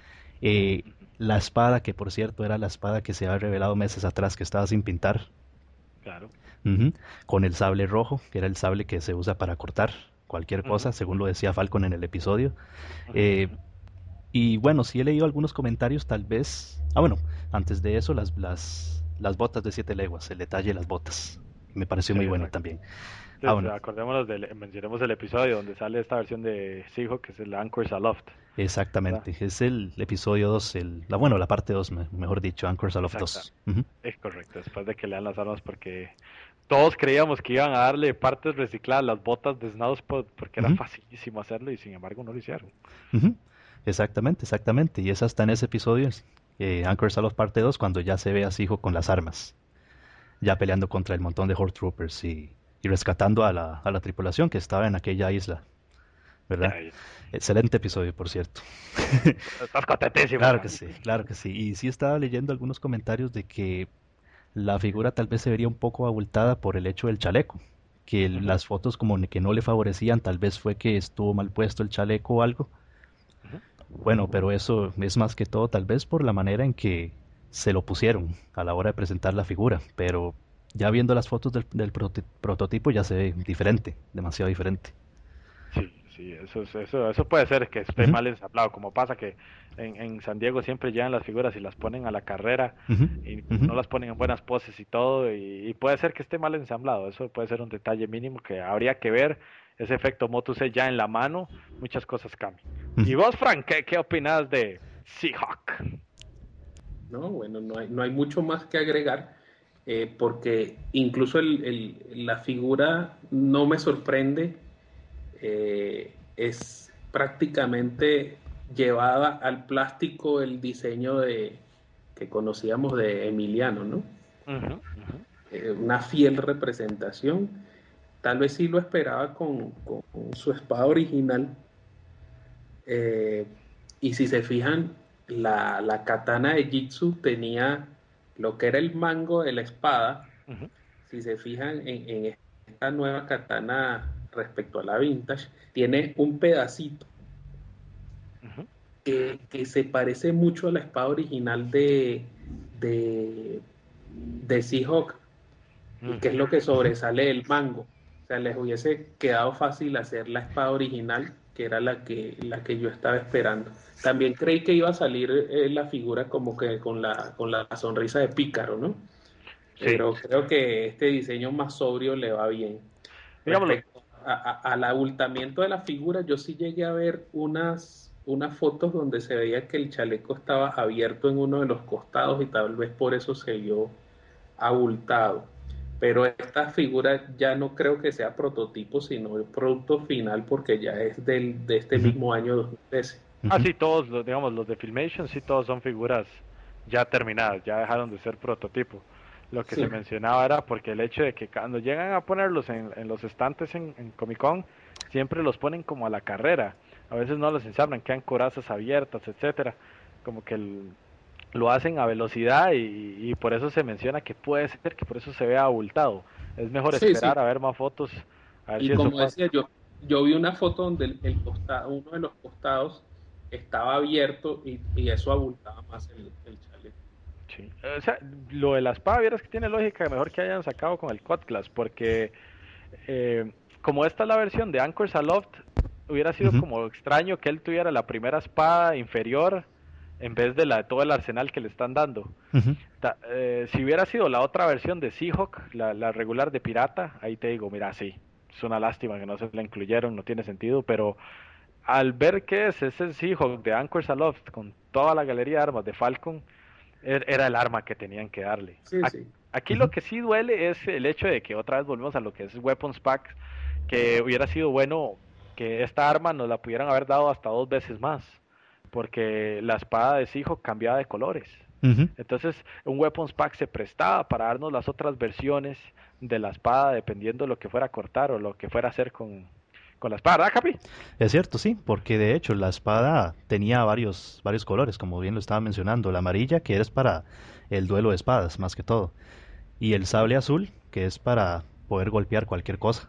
Eh, la espada, que por cierto era la espada que se había revelado meses atrás que estaba sin pintar. Claro. Ujú. Con el sable rojo, que era el sable que se usa para cortar cualquier Ujú, cosa, según lo decía Falcon en el episodio. ujú, Eh, ujú. y bueno, sí he leído algunos comentarios, tal vez. Ah, bueno, antes de eso, las botas de 7 leguas, el detalle de las botas. Me pareció Sí, muy bueno exacto. también. Ah, Entonces, bueno, mencionemos el episodio donde sale esta versión de Seahawk, que es el Anchors Aloft, ¿verdad? exactamente. Es el episodio 2 bueno, la parte 2 mejor dicho, Anchors Aloft Exacta, 2. Ujú, es correcto, después de que le dan las armas porque todos creíamos que iban a darle partes recicladas a las botas de Snowspot porque era ujú, facilísimo hacerlo y sin embargo no lo hicieron. ujú. Exactamente, exactamente. Y es hasta en ese episodio, Anchors Aloft parte 2 cuando ya se ve a Sijo con las armas, ya peleando contra el montón de Horde Troopers y rescatando a la tripulación que estaba en aquella isla, ¿verdad? Ay, Excelente episodio, por cierto. estás contentísimo, Claro que Frank. sí, claro que sí. Y sí estaba leyendo algunos comentarios de que la figura tal vez se vería un poco abultada por el hecho del chaleco, que Ujú, las fotos como que no le favorecían, tal vez fue que estuvo mal puesto el chaleco o algo, ujú. Bueno, pero eso es más que todo tal vez por la manera en que se lo pusieron a la hora de presentar la figura, pero ya viendo las fotos del prototipo ya se ve diferente, demasiado diferente. Sí, sí, eso puede ser que esté Ujú, mal ensamblado, como pasa que en San Diego siempre llevan las figuras y las ponen a la carrera ujú, y ujú. no las ponen en buenas poses y todo, y puede ser que esté mal ensamblado, eso puede ser un detalle mínimo que habría que ver, ese efecto Motus E ya en la mano, muchas cosas cambian. Ujú. Y vos, Frank, ¿qué opinas de Seahawk? ¿No? Bueno, no hay mucho más que agregar, porque incluso la figura no me sorprende, es prácticamente llevada al plástico el diseño que conocíamos de Emiliano, ¿no? Ujú, ujú, Una fiel representación. Tal vez sí lo esperaba con su espada original. eh, y si se fijan, la katana de Jitsu tenía lo que era el mango de la espada. ujú, Si se fijan en esta nueva katana respecto a la vintage, tiene un pedacito ujú, que se parece mucho a la espada original de, de Seahawk, y que es ujú. lo que Ujú. sobresale del mango. O sea, les hubiese quedado fácil hacer la espada original, que era la que yo estaba esperando. También creí que iba a salir la figura como que con la sonrisa de Pícaro, ¿no? Sí, Pero creo que este diseño más sobrio le va bien. digámoslo. Respecto al abultamiento de la figura, yo sí llegué a ver unas fotos donde se veía que el chaleco estaba abierto en uno de los costados y tal vez por eso se vio abultado. Pero esta figura ya no creo que sea prototipo, sino el producto final porque ya es de este Ujú, mismo año 2013. Ah, ujú. sí, todos, digamos, los de Filmation, sí, todos son figuras ya terminadas, ya dejaron de ser prototipo. Lo que se Sí, mencionaba era porque el hecho de que cuando llegan a ponerlos en los estantes en Comic Con, siempre los ponen como a la carrera. A veces no los ensamblan, quedan corazas abiertas, etcétera. Como que lo hacen a velocidad y por eso se menciona que puede ser que por eso se vea abultado. Es mejor sí, esperar sí. a ver más fotos, a ver Y si eso como pasa. decía yo vi una foto donde uno de los costados estaba abierto y eso abultaba más el chaleco. Sí. O sea, lo de la espada, vieras que tiene lógica, mejor que hayan sacado con el Cutlass, porque eh, como esta es la versión de Anchors Aloft, hubiera sido Ujú, como extraño que él tuviera la primera espada inferior en vez de la de todo el arsenal que le están dando. ujú. Si hubiera sido la otra versión de Seahawk, la regular de pirata, ahí te digo, mira, sí, es una lástima que no se la incluyeron, no tiene sentido, pero al ver que es ese Seahawk de Anchors Aloft con toda la galería de armas de Falcon, era el arma que tenían que darle. Sí, sí. Aquí Ujú, lo que sí duele es el hecho de que otra vez volvemos a lo que es Weapons Pack, que hubiera sido bueno que esta arma nos la pudieran haber dado hasta 2 veces más, porque la espada de Seahawk cambiaba de colores. ujú. Entonces, un Weapons Pack se prestaba para darnos las otras versiones de la espada, dependiendo de lo que fuera a cortar o lo que fuera a hacer con la espada, ¿verdad, Capi? Es cierto, sí, porque de hecho la espada tenía varios colores, como bien lo estaba mencionando. La amarilla, que es para el duelo de espadas, más que todo. Y el sable azul, que es para poder golpear cualquier cosa.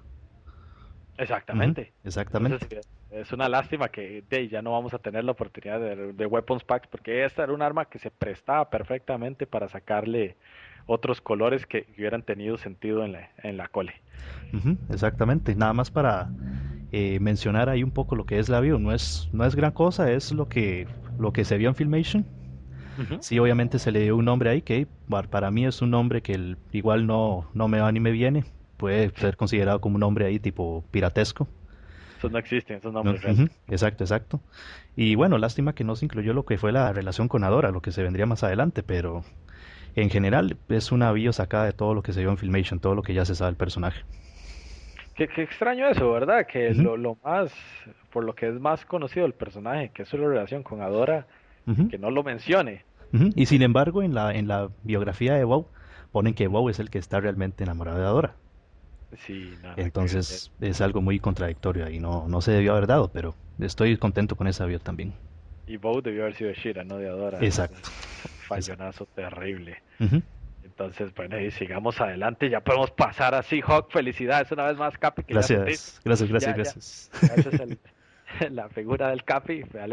Ujú, Exactamente. Entonces, exactamente. es una lástima que ya no vamos a tener la oportunidad de Weapons Packs, porque esta era un arma que se prestaba perfectamente para sacarle otros colores que hubieran tenido sentido en la cole. Ujú, exactamente. Nada más para mencionar ahí un poco lo que es la view. No es gran cosa, es lo que se vio en Filmation. Ujú. Sí, obviamente se le dio un nombre ahí que para mí es un nombre que igual no me va ni me viene. Puede Sí, ser considerado como un nombre ahí tipo piratesco. esos no existen, esos No, nombres reales. ujú, exacto, exacto. Y bueno, lástima que no se incluyó lo que fue la relación con Adora, lo que se vendría más adelante, pero en general es una bio sacada de todo lo que se vio en Filmation, todo lo que ya se sabe del personaje. Qué extraño eso, ¿verdad? Que Ujú, lo más, por lo que es más conocido el personaje, que es su relación con Adora, ujú, que no lo mencione. ujú. Y sin embargo, en la biografía de WoW ponen que WoW es el que está realmente enamorado de Adora. Sí, nada que ver. Entonces es algo muy contradictorio y no se debió haber dado, pero estoy contento con esa bio también. Y Bow debió haber sido de Shira, no de Adora. Es Exacto, un exacto. fallonazo terrible. Ujú. Entonces, bueno, y sigamos adelante. Ya podemos pasar a Seahawk. Felicidades una vez más, Capi, que ya se te hizo. Gracias, gracias, gracias, Ya, ya, gracias. ya esa es la figura del Capi. Me alegro.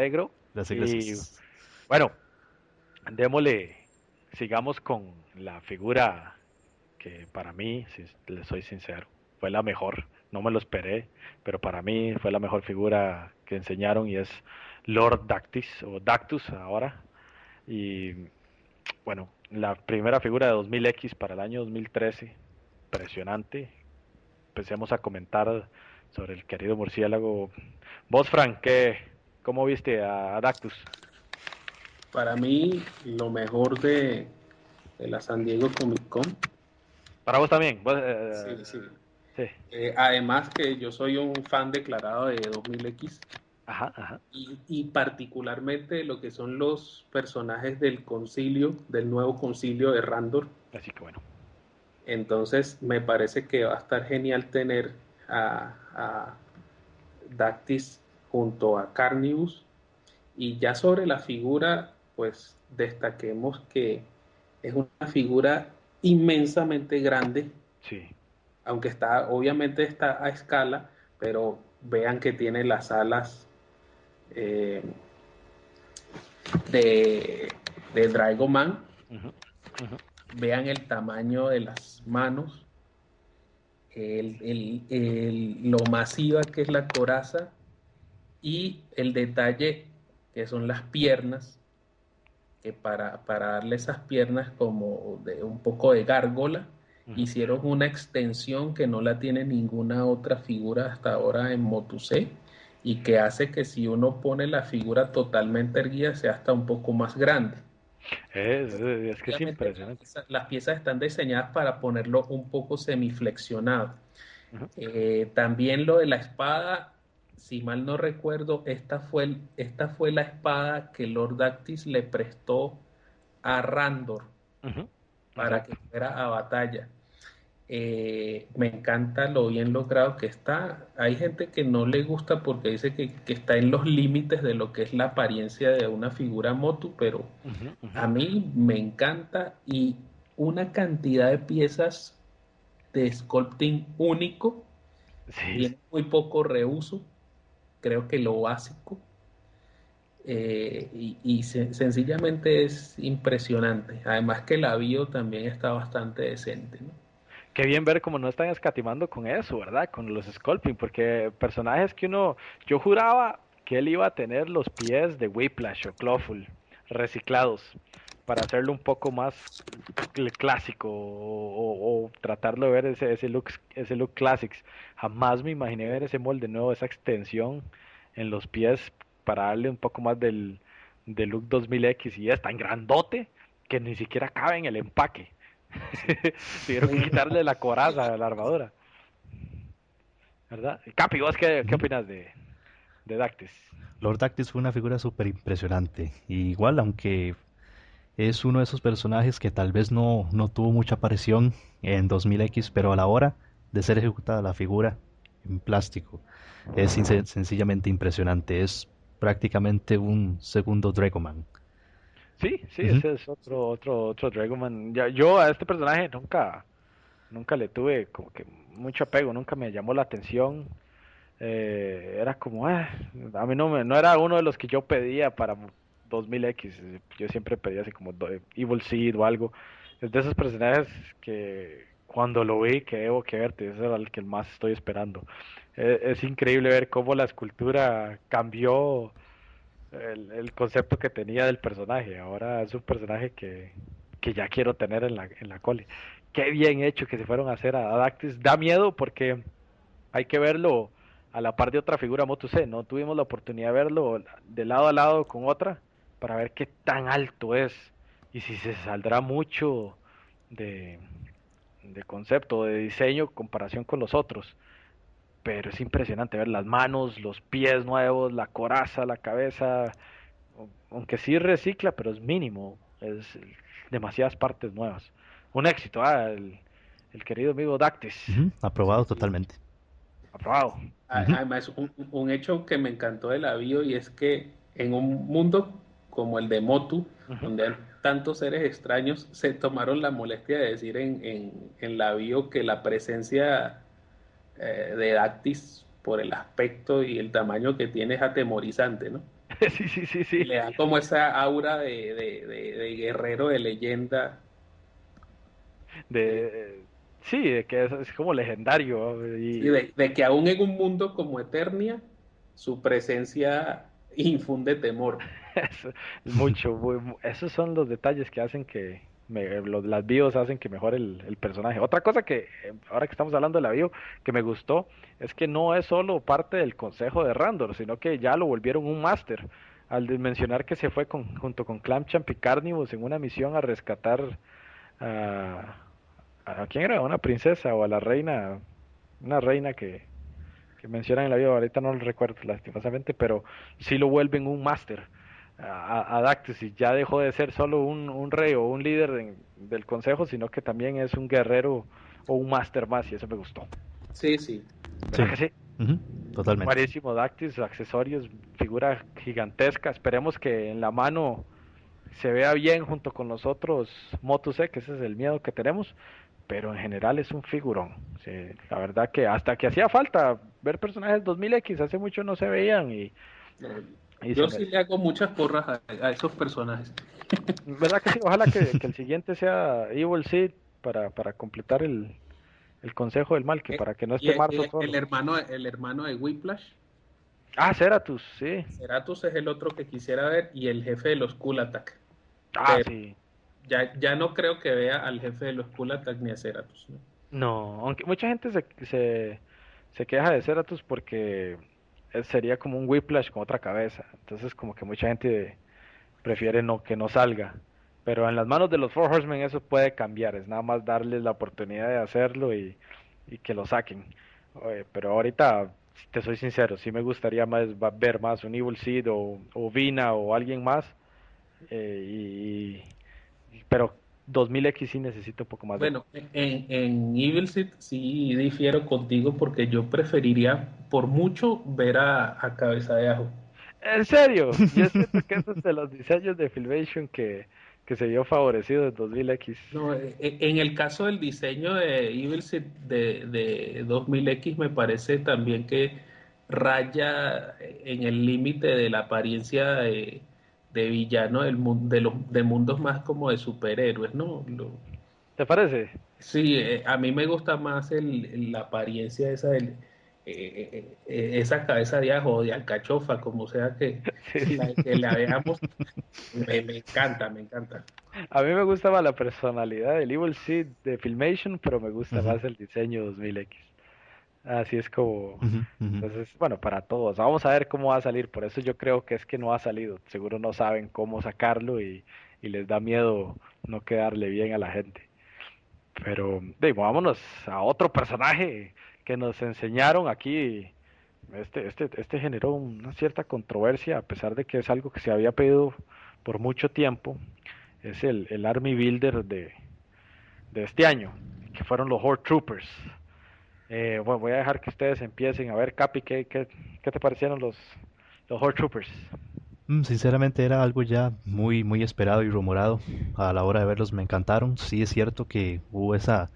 Gracias, Y gracias. bueno, démosle, sigamos con la figura que para mí, si le soy sincero, fue la mejor. No me lo esperé, pero para mí fue la mejor figura que enseñaron y es Lord Dactis o Dactus ahora. Y bueno, la primera figura de 2000X para el año 2013, impresionante. Empecemos a comentar sobre el querido murciélago. Vos, Frank, ¿cómo viste a Dactus? Para mí, lo mejor de la San Diego Comic Con. Para vos también. Sí, sí. Sí. Además que yo soy un fan declarado de 2000X Ajá, ajá. y particularmente lo que son los personajes del concilio, del nuevo concilio de Randor. Así que bueno. Entonces me parece que va a estar genial tener a Dactis junto a Carnivus. Y ya sobre la figura, pues destaquemos que es una figura inmensamente grande, Sí. aunque está, obviamente está a escala, pero vean que tiene las alas eh, de, de Dragoman, Ujú, ujú. vean el tamaño de las manos, lo masiva que es la coraza y el detalle que son las piernas, que para darle esas piernas como de un poco de gárgola, Ujú. hicieron una extensión que no la tiene ninguna otra figura hasta ahora en Motu C y que hace que si uno pone la figura totalmente erguida sea hasta un poco más grande. Es que es Obviamente impresionante. las piezas están diseñadas para ponerlo un poco semiflexionado. Ujú. También lo de la espada, si mal no recuerdo, esta fue la espada que Lord Dactis le prestó a Randor Ujú. para que Exacto. fuera a batalla. Me encanta lo bien logrado que está. Hay gente que no le gusta porque dice que está en los límites de lo que es la apariencia de una figura Motu, pero Ujú, ujú. a mí me encanta y una cantidad de piezas de sculpting único, Sí, tiene muy poco reuso, creo que lo básico, sencillamente es impresionante. Además que la bio también está bastante decente, ¿no? qué bien ver cómo no están escatimando con eso, ¿verdad? Con los sculpting, porque personajes que yo juraba que él iba a tener los pies de Whiplash o Clawful reciclados para hacerlo un poco más clásico o tratarlo de ver ese look classics. Jamás me imaginé ver ese molde nuevo, esa extensión en los pies para darle un poco más del look 2000X y es tan grandote que ni siquiera cabe en el empaque. Tuvieron que quitarle la coraza a la armadura, ¿verdad? Capi, ¿vos qué Ujú. opinas de Dactis? Lord Dactyls fue una figura súper impresionante. Y igual, aunque es uno de esos personajes que tal vez no tuvo mucha aparición en 2000X, pero a la hora de ser ejecutada la figura en plástico es sencillamente impresionante. Es prácticamente un segundo Dragoman. Sí, sí, Ujú. ese es otro Dragoman. Yo a este personaje nunca le tuve como que mucho apego, nunca me llamó la atención. Era como, a mí no era uno de los que yo pedía para 2000X. Yo siempre pedía así como Evil Seed o algo. Es de esos personajes que cuando lo vi, que debo que verte, ese era el que más estoy esperando. Es increíble ver cómo la escultura cambió el concepto que tenía del personaje. Ahora es un personaje que ya quiero tener en la cole. Qué bien hecho que se fueron a hacer a Dactis. Da miedo porque hay que verlo a la par de otra figura Moto C. No tuvimos la oportunidad de verlo de lado a lado con otra para ver qué tan alto es y si se saldrá mucho de, de concepto, de diseño, en comparación con los otros. Pero es impresionante ver las manos, los pies nuevos, la coraza, la cabeza, aunque sí recicla, pero es mínimo, es demasiadas partes nuevas. Un éxito, el querido amigo Dactis, Ujú. Aprobado Sí, sí. totalmente. aprobado. Ujú. Además, un hecho que me encantó de la bio y es que en un mundo como el de Motu, Ujú. donde hay tantos seres extraños, se tomaron la molestia de decir en la bio que la presencia de Dactis por el aspecto y el tamaño que tiene es atemorizante, ¿no? Sí. Le da como esa aura de guerrero de leyenda. Sí, de que es como legendario. Sí, de que aún en un mundo como Eternia, su presencia infunde temor. Es mucho. Esos son los detalles que hacen que las bios hacen que mejore el personaje. Otra cosa que, ahora que estamos hablando de la bio, que me gustó, es que no es solo parte del consejo de Randor, sino que ya lo volvieron un máster. Al mencionar que se fue junto con Clamchamp y Carnivus en una misión a rescatar a, ¿a quién era? ¿Una princesa o a la reina? Una reina que mencionan en la vida, ahorita no lo recuerdo lastimosamente, pero sí lo vuelven un máster a Dactus y ya dejó de ser solo un rey o un líder del consejo, sino que también es un guerrero o un máster más y eso me gustó. Sí, sí. ¿Verdad Sí, que sí? totalmente. Buenísimo Dactus, accesorios, figura gigantesca. Esperemos que en la mano se vea bien junto con los otros Motus E, que ese es el miedo que tenemos, pero en general es un figurón. Sí, la verdad que hasta que hacía falta ver personajes 2000X, hace mucho no se veían No, y se yo me... sí le hago muchas porras a esos personajes. ¿Verdad que sí? Ojalá que el siguiente sea Evil Seed para completar el consejo del mal, que para que no Y esté Marto el solo. hermano de Whiplash, Ah, Ceratus, sí. Ceratus es el otro que quisiera ver, y el jefe de los Cool Attack. Ah, Pero sí. ya no creo que vea al jefe de los Cool Attack ni a Ceratus, ¿no? No, aunque mucha gente se queja de Ceratus porque sería como un Whiplash con otra cabeza. Entonces como que mucha gente prefiere que no salga. Pero en las manos de los Four Horsemen eso puede cambiar, es nada más darles la oportunidad de hacerlo y que lo saquen. Pero ahorita, si te soy sincero, sí me gustaría más ver más un Evil Seed o Vina o alguien más. Pero 2000X sí necesita un poco más de... Bueno, en Evil Seed sí difiero contigo porque yo preferiría por mucho ver a Cabeza de Ajo. En serio, yo siento que eso es de los diseños de Filmation que se vio favorecido en 2000X. No, en el caso del diseño de Evil Seed de 2000X me parece también que raya en el límite de la apariencia de villano de mundos más como de superhéroes, ¿no? ¿Te parece? Sí, a mí me gusta más la apariencia esa esa cabeza de ajo o de alcachofa, como sea Sí, sí. que la veamos, me encanta, me encanta. A mí me gusta más la personalidad del Evil Seed de Filmation, pero me gusta Ujú, más el diseño 2000X. Así es como... ujú, ujú. Entonces, bueno, para todos. Vamos a ver cómo va a salir. Por eso yo creo que es que no ha salido. Seguro no saben cómo sacarlo y les da miedo no quedarle bien a la gente. Pero, digo, vámonos a otro personaje que nos enseñaron aquí. Este generó una cierta controversia, a pesar de que es algo que se había pedido por mucho tiempo. Es el Army Builder de este año, que fueron los Horde Troopers. Bueno, voy a dejar que ustedes empiecen. A ver, Capi, ¿qué te parecieron los Horde Troopers? Sinceramente era algo ya muy, muy esperado y rumorado. A la hora de verlos me encantaron. Sí es cierto que hubo esa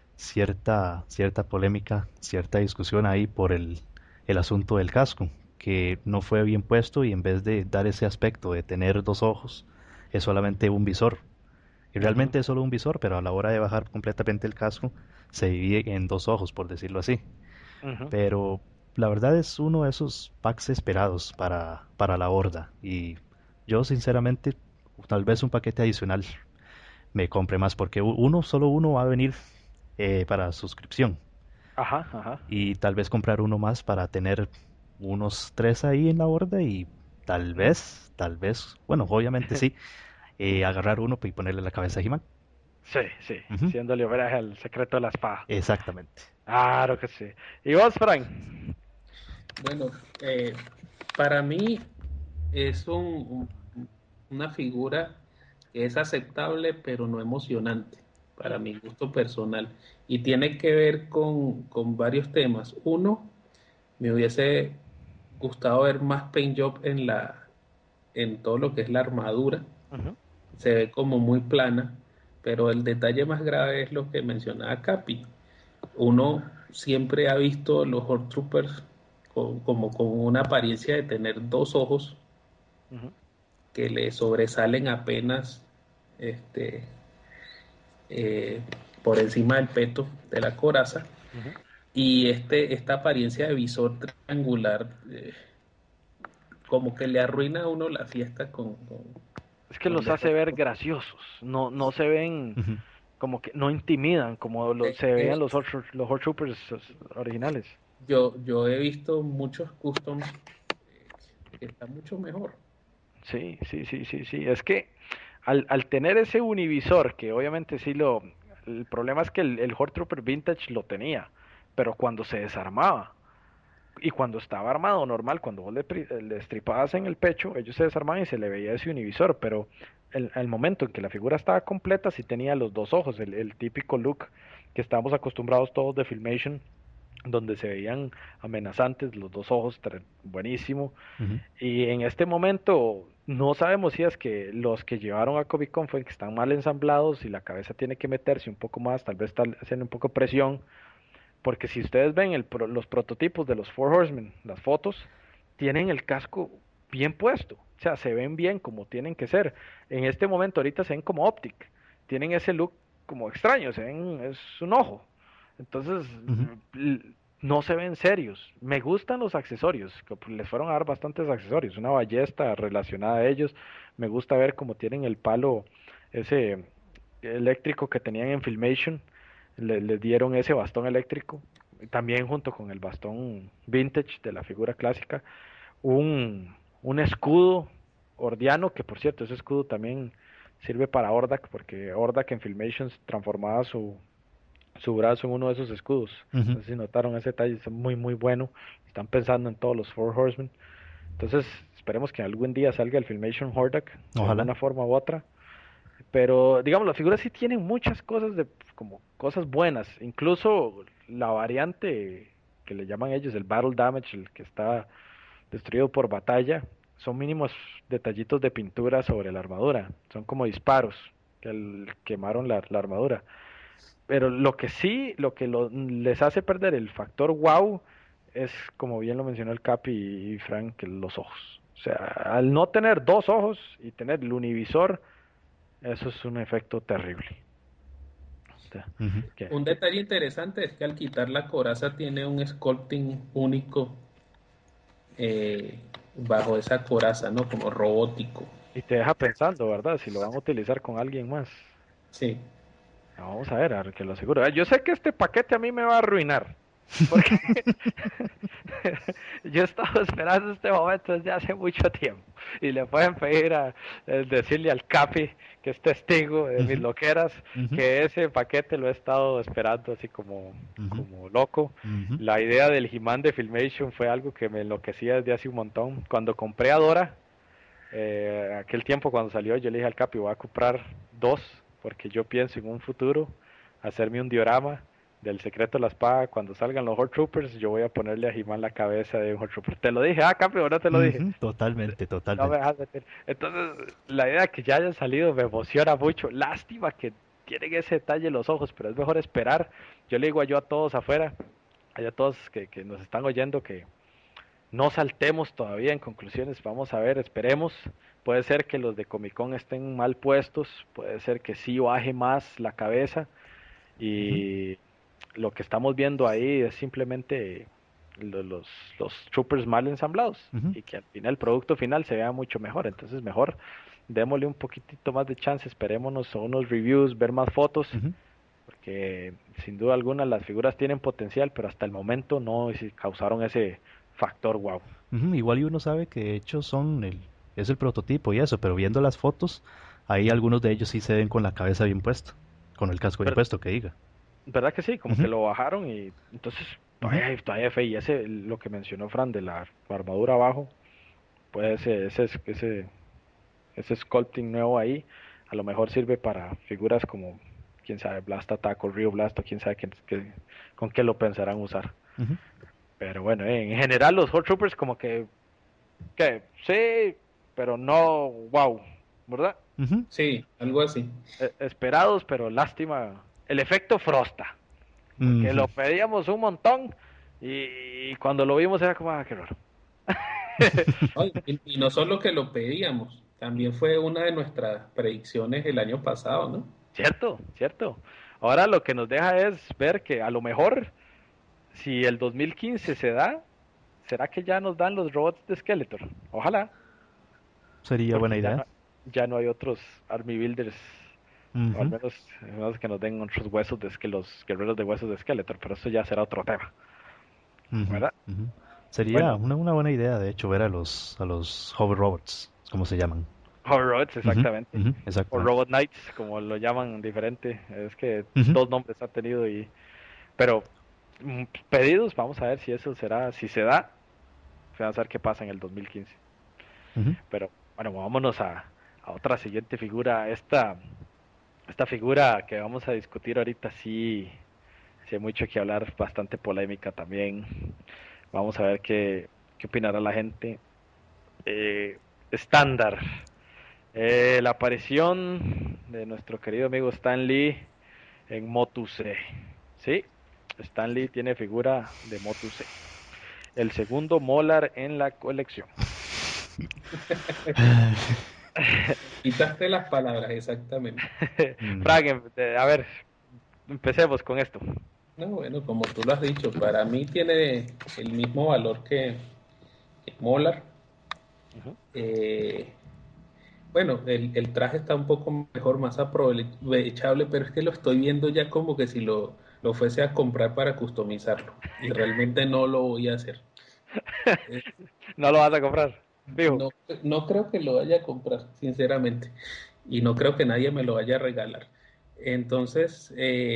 cierta polémica, cierta discusión ahí por el asunto del casco, que no fue bien puesto y en vez de dar ese aspecto de tener dos ojos, es solamente un visor. Y Ujú, realmente es solo un visor, pero a la hora de bajar completamente el casco se divide en dos ojos, por decirlo así. ujú. Pero la verdad es uno de esos packs esperados para la horda. Y yo sinceramente, tal vez un paquete adicional me compre más, porque solo uno va a venir para suscripción. Ajá, ajá. Y tal vez comprar uno más para tener unos tres ahí en la horda y Ujú. tal vez, bueno, obviamente sí, agarrar uno y ponerle la cabeza a He-Man. Sí, sí, Ujú, haciéndole homenaje al secreto de la espada. exactamente. Claro que sí. ¿Y vos, Frank? Bueno, para mí es una figura que es aceptable, pero no emocionante, para mi gusto personal. Y tiene que ver con varios temas. Uno, me hubiese gustado ver más paint job en todo lo que es la armadura. Ujú, Se ve como muy plana, pero el detalle más grave es lo que mencionaba Capi. Uno siempre ha visto los Horde Troopers como con una apariencia de tener dos ojos, Ujú. que le sobresalen apenas este, eh, por encima del peto de la coraza, Ujú. y esta apariencia de visor triangular como que le arruina a uno la fiesta Es que con los hace después. ver graciosos, no se ven Ujú. como que no intimidan como se veían los Horde Troopers originales. Yo he visto muchos customs que están mucho mejor. Sí, sí, sí, sí, sí. Es que al tener ese univisor, que obviamente sí el problema es que el Horde Trooper Vintage lo tenía, pero cuando se desarmaba y cuando estaba armado normal, cuando vos le estripabas en el pecho, ellos se desarmaban y se le veía ese univisor, pero el momento en que la figura estaba completa sí tenía los dos ojos, el típico look que estábamos acostumbrados todos de Filmation, donde se veían amenazantes los dos ojos, buenísimo. Ujú. Y en este momento no sabemos si es que los que llevaron a Comic Con fue que están mal ensamblados y la cabeza tiene que meterse un poco más, tal vez está haciendo un poco de presión, porque si ustedes ven los prototipos de los Four Horsemen, las fotos, tienen el casco bien puesto, o sea, se ven bien como tienen que ser. En este momento ahorita se ven como Optic, tienen ese look como extraño, es un ojo. Entonces, Ujú. no se ven serios. Me gustan los accesorios, que les fueron a dar bastantes accesorios, una ballesta relacionada a ellos. Me gusta ver cómo tienen el palo ese eléctrico que tenían en Filmation, le dieron ese bastón eléctrico, también junto con el bastón vintage de la figura clásica, un escudo ordiano, que por cierto, ese escudo también sirve para Ordak, porque Ordak en Filmations transformaba su brazo en uno de esos escudos. Ujú. No sé si notaron ese detalle, es muy muy bueno. Están pensando en todos los Four Horsemen. Entonces, esperemos que algún día salga el Filmation Hordak de Ojalá. alguna forma u otra. Pero, digamos, las figuras sí tienen muchas cosas como cosas buenas. Incluso la variante que le llaman ellos el Battle Damage, el que está destruido por batalla, son mínimos detallitos de pintura sobre la armadura. Son como disparos que quemaron la armadura. Pero lo que sí, les hace perder el factor wow es, como bien lo mencionó el Capi y Frank, que los ojos. O sea, al no tener dos ojos y tener el univisor, eso es un efecto terrible. O sea, Ujú. Un detalle interesante es que al quitar la coraza tiene un sculpting único eh, bajo esa coraza, ¿no? Como robótico. y te deja pensando, ¿verdad? Si lo van a utilizar con alguien más. Sí. Vamos a ver que lo aseguro. Yo sé que este paquete a mí me va a arruinar. Porque yo he estado esperando este momento desde hace mucho tiempo. Y le pueden pedir decirle al Capi, que es testigo de mis Ujú. loqueras, Ujú. que ese paquete lo he estado esperando así Ujú. como loco. Ujú. La idea del He-Man de Filmation fue algo que me enloquecía desde hace un montón. Cuando compré a Dora, aquel tiempo cuando salió, yo le dije al Capi, voy a comprar dos, porque yo pienso en un futuro hacerme un diorama del secreto de la espada. Cuando salgan los Horde Troopers, yo voy a ponerle a He-Man la cabeza de un Horde Trooper. Te lo dije, Capi, ahora te lo dije. Ujú. Totalmente, No me totalmente. dejas meter. Entonces, la idea de que ya hayan salido me emociona mucho. Lástima que tienen ese detalle en los ojos, pero es mejor esperar. Yo le digo yo a todos afuera, a todos que nos están oyendo, que no saltemos todavía en conclusiones, vamos a ver, esperemos. Puede ser que los de Comic Con estén mal puestos, puede ser que sí baje más la cabeza Ujú. y lo que estamos viendo ahí es simplemente lo- los, los troopers mal ensamblados Ujú. y que al final el producto final se vea mucho mejor. Entonces mejor démosle un poquitito más de chance, esperémonos a unos reviews, ver más fotos, Ujú. porque sin duda alguna las figuras tienen potencial, pero hasta el momento no causaron ese factor wow. Ujú. Igual y uno sabe que de hecho es el prototipo y eso, pero viendo las fotos, ahí algunos de ellos sí se ven con la cabeza bien puesta, con el casco bien Ver- puesto, que diga. ¿Verdad que sí? Como que Ujú. lo bajaron y entonces Ujú. todavía hay fe. Y ese, lo que mencionó Fran de la armadura abajo, pues ese sculpting nuevo ahí, a lo mejor sirve para figuras como, quién sabe, Blast Attack o Rio Blast o quién sabe con qué lo pensarán usar. Ujú. Pero bueno, en general los Horde Troopers como que sí, pero no wow, ¿verdad? Ujú. Sí, algo así. Esperados, pero lástima. El efecto Frosta, porque Ujú. lo pedíamos un montón y cuando lo vimos era como, qué raro. No, y no solo que lo pedíamos, también fue una de nuestras predicciones el año pasado, ¿no? Cierto, cierto. Ahora lo que nos deja es ver que a lo mejor, si el 2015 se da, ¿será que ya nos dan los robots de Skeletor? Ojalá, Sería buena porque idea. ya no hay otros Army Builders, o Ujú, al menos que nos den otros huesos que los guerreros de huesos de Skeletor, pero eso ya será otro tema, ujú, ¿verdad? ujú. Sería Bueno, una buena idea, de hecho, ver a los hover robots, como se llaman. o robots, Ujú, exactamente. ujú, O exactamente. Robot Knights, como lo llaman diferente. Es que Ujú, dos nombres ha tenido pero pedidos, vamos a ver si eso será, si se da, vamos a ver qué pasa en el 2015. ujú. Pero bueno, vámonos a otra siguiente figura. Esta figura que vamos a discutir ahorita sí hay mucho que hablar, bastante polémica también. Vamos a ver qué opinará la gente. Estándar. La aparición de nuestro querido amigo Stan Lee en Motu C. Sí, Stan Lee tiene figura de Motu C. El segundo molar en la colección. Quitaste las palabras, exactamente. Mm, Frank, a ver, empecemos con esto. No, bueno, como tú lo has dicho, para mí tiene el mismo valor que Molar. Ujú. Eh, bueno, el traje está un poco mejor, más aprovechable, pero es que lo estoy viendo ya como que si lo fuese a comprar para customizarlo. Y realmente no lo voy a hacer. Eh, No lo vas a comprar, fijo. no, no creo que lo vaya a comprar, sinceramente. Y no creo que nadie me lo vaya a regalar. Entonces,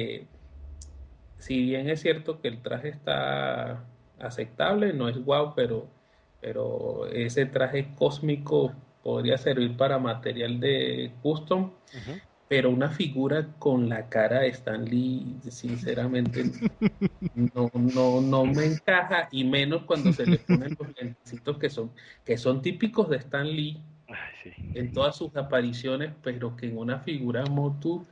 si bien es cierto que el traje está aceptable, no es guau, pero ese traje cósmico podría servir para material de custom, Ujú. pero una figura con la cara de Stan Lee, sinceramente, no me encaja, y menos cuando se le ponen los lentecitos que son típicos de Stan Lee Ay, sí. en todas sus apariciones, pero que en una figura Motu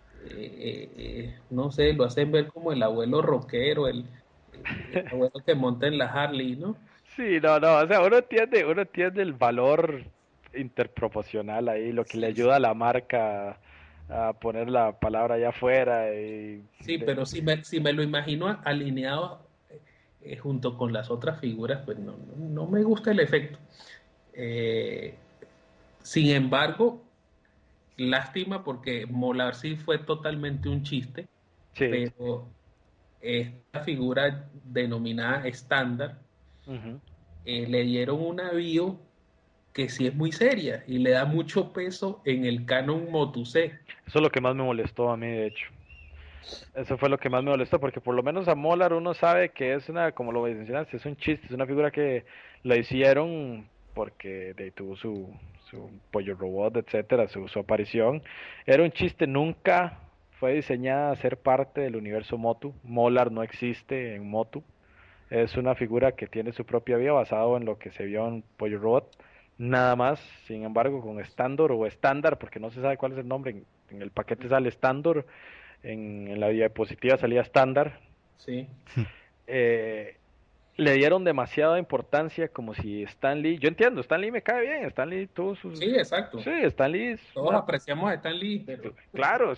no sé, lo hacen ver como el abuelo rockero, el abuelo que monta en la Harley, ¿no? Sí, no, o sea, uno entiende el valor interproporcional ahí, lo que le Sí, ayuda a la marca a poner la palabra allá afuera y sí, pero si me lo imagino alineado junto con las otras figuras, pues no me gusta el efecto. Eh, Sin embargo, lástima porque Molar sí fue totalmente un chiste, sí. pero esta figura denominada estándar Ujú. le dieron una bio que sí es muy seria y le da mucho peso en el canon Motu C. Eso es lo que más me molestó a mí, de hecho. Eso fue lo que más me molestó, porque por lo menos a Molar uno sabe que es una, como lo mencionaste, es un chiste, es una figura que la hicieron porque tuvo su pollo robot, etcétera, su aparición. Era un chiste, nunca fue diseñada a ser parte del universo Motu. Molar no existe en Motu. Es una figura que tiene su propia vida basado en lo que se vio en Pollo Robot. Nada más, sin embargo, con estándar o estándar, porque no se sabe cuál es el nombre, en el paquete sale estándar, en la diapositiva salía estándar. Sí, eh, Le dieron demasiada importancia como si Stan Lee, yo entiendo, Stan Lee me cae bien, Stan Lee tuvo sus, sí, exacto. sí, Stan Lee es Todos una, apreciamos a Stan Lee, pero claro,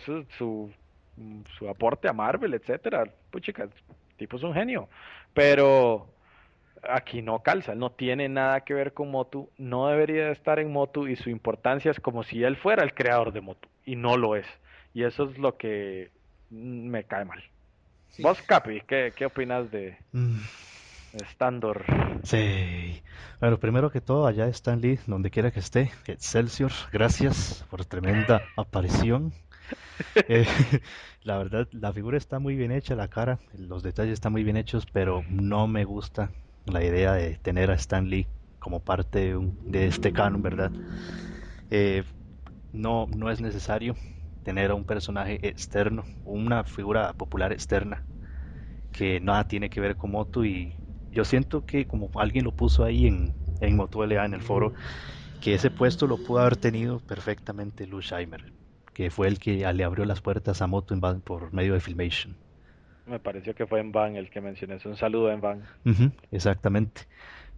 su aporte a Marvel, etcétera, puchica, el tipo es un genio, pero aquí no calza, no tiene nada que ver con Motu, no debería de estar en Motu y su importancia es como si él fuera el creador de Motu y no lo es. Y eso es lo que me cae mal. sí. Vos, Capi, ¿qué opinas de mm, Standor? sí. Bueno, primero que todo, allá Stan Lee, donde quiera que esté. Excelsior, gracias por tremenda aparición. Eh, la verdad, la figura está muy bien hecha, la cara, los detalles están muy bien hechos, pero no me gusta la idea de tener a Stan Lee como parte de este canon, ¿verdad? Eh, no es necesario tener a un personaje externo, una figura popular externa que nada tiene que ver con Motu, y yo siento que como alguien lo puso ahí en Motu LA en el foro, que ese puesto lo pudo haber tenido perfectamente Lou Scheimer, que fue el que le abrió las puertas a Motu por medio de Filmation. Me pareció que fue en Van el que mencioné. Un saludo en Van. Ujú, exactamente.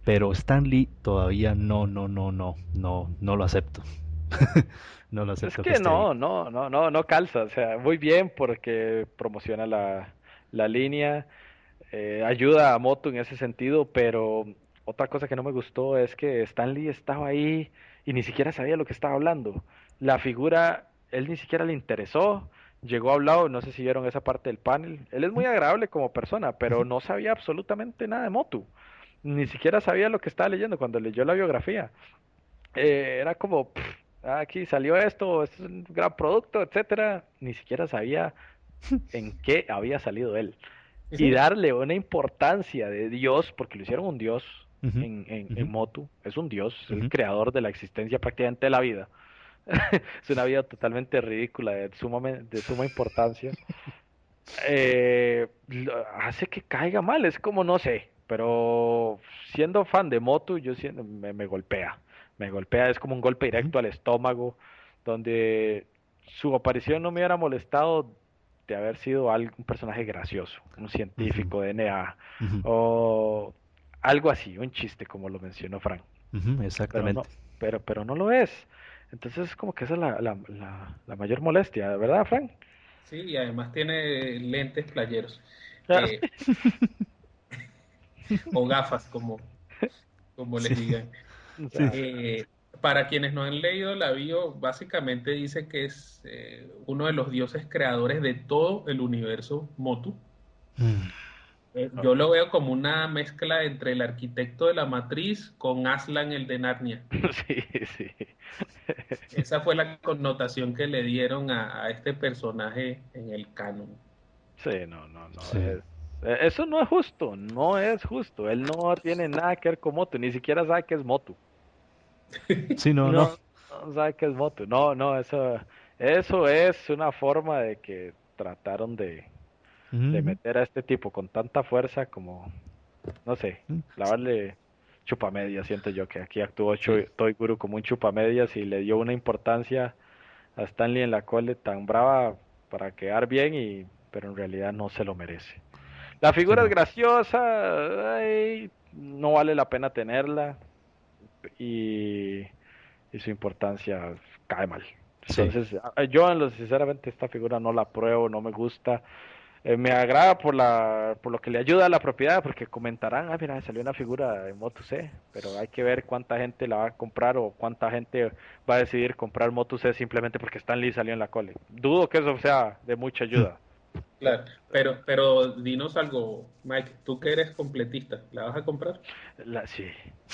Pero Stan Lee todavía no lo acepto. No lo Es acepto que que esté ahí. no calza, o sea, muy bien porque promociona la línea, ayuda a Moto en ese sentido, pero otra cosa que no me gustó es que Stan Lee estaba ahí y ni siquiera sabía lo que estaba hablando. La figura, él ni siquiera le interesó, llegó a hablar, no sé si vieron esa parte del panel. Él es muy agradable como persona, pero Ujú. no sabía absolutamente nada de Moto. Ni siquiera sabía lo que estaba leyendo cuando leyó la biografía. Era como, aquí salió esto es un gran producto, etcétera. Ni siquiera sabía en qué había salido él. Sí, Y sí. darle una importancia de Dios, porque lo hicieron un Dios Ujú, en ujú, Motu, es un Dios, es el ujú. creador de la existencia prácticamente de la vida. Es una vida totalmente ridícula, de suma importancia. Hace que caiga mal, es como no sé, pero siendo fan de Motu, me golpea, es como un golpe Ujú, directo al estómago, donde su aparición no me hubiera molestado de haber sido un personaje gracioso, un ujú, científico de NA, ujú, o algo así, un chiste como lo mencionó Frank, ujú, pero no, exactamente. pero no lo es. Entonces es como que esa es la mayor molestia, ¿verdad, Frank? Sí, y además tiene lentes playeros. Ah, Eh, o gafas, como les Sí, digan. o sí. sea, Eh, para quienes no han leído la bio, básicamente dice que es uno de los dioses creadores de todo el universo Motu. Mm, Yo lo veo como una mezcla entre el arquitecto de la matriz con Aslan el de Narnia. sí, sí. Esa fue la connotación que le dieron a este personaje en el canon. Sí, no. sí. Eso no es justo, no es justo. Él no tiene nada que ver con Motu, ni siquiera sabe qué es Motu. Sí, no. No sabe qué es Motu. Eso es una forma de que trataron de Ujú, meter a este tipo con tanta fuerza como, no sé, ujú. clavarle chupamedias. Siento yo que aquí actuó Sí, Toy Guru como un chupamedias y le dio una importancia a Stanley en la cole tan brava para quedar bien, pero en realidad no se lo merece. La Sí, figura es no. graciosa, ay, no vale la pena tenerla y, y su importancia cae mal. Sí. Entonces, yo sinceramente esta figura no la apruebo, no me gusta. Me agrada por lo que le ayuda a la propiedad, porque comentarán, ah, mira, salió una figura de Moto C, pero hay que ver cuánta gente la va a comprar o cuánta gente va a decidir comprar Moto C simplemente porque Stan Lee salió en la cole. Dudo que eso sea de mucha Mm. ayuda. claro. Pero dinos algo, Mike, tú que eres completista, ¿la vas a comprar? Sí.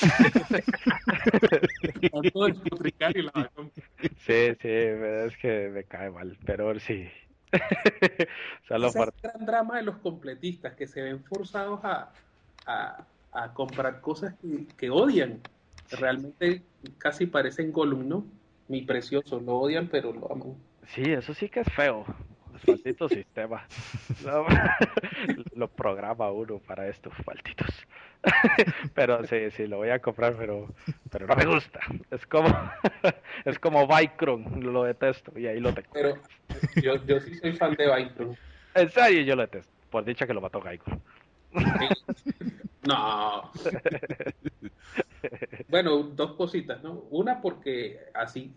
Tanto despotricar y la vas a comprar. Sí, es que me cae mal, pero sí. Solo Ese es por... el gran drama de los completistas, que se ven forzados a comprar cosas que odian. Sí, Realmente casi parecen Gollum, ¿no? Mi precioso, lo odian, pero lo aman. sí, eso sí que es feo. Los malditos sistemas. Lo, lo programa uno para estos malditos. Pero sí, lo voy a comprar, pero no me gusta. Es como, es como Vicron, lo detesto y ahí lo tengo. Pero yo sí soy fan de Byron. En serio, yo lo detesto. Por dicha que lo mató Gaiko. No. Bueno, dos cositas, ¿no? Una porque así,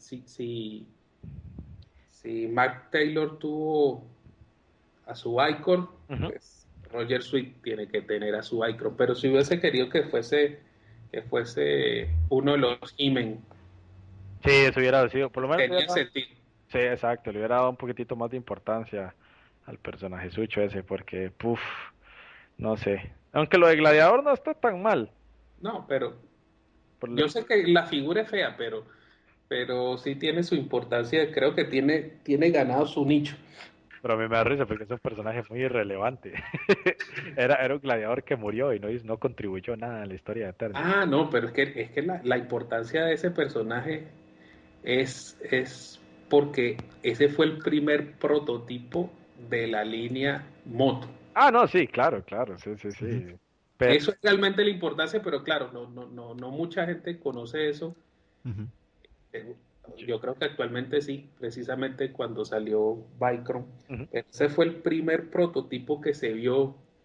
si Mark Taylor tuvo a su Icon, Ujú. pues Roger Sweet tiene que tener a su Icon. Pero si hubiese querido que fuese uno de los He-Men, Sí, eso hubiera sido, por lo menos le tenía hubiera dado, sentido. sí, exacto, le hubiera dado un poquitito más de importancia al personaje sucho ese, porque, puff, no sé. Aunque lo de Gladiador no está tan mal. No, pero por yo le- sé que la figura es fea, pero sí tiene su importancia. Creo que tiene ganado su nicho. Pero a mí me da risa porque es un personaje muy irrelevante. Era un gladiador que murió y no contribuyó nada a la historia de Eternia. Ah, no, pero es que la importancia de ese personaje es porque ese fue el primer prototipo de la línea moto. Ah, no, sí, claro, Ujú, sí. Pero, Eso es realmente la importancia, pero claro, no mucha gente conoce eso. ujú. Eh, Yo creo que actualmente sí, precisamente cuando salió Vicron. ujú. Ese fue el primer prototipo que se vio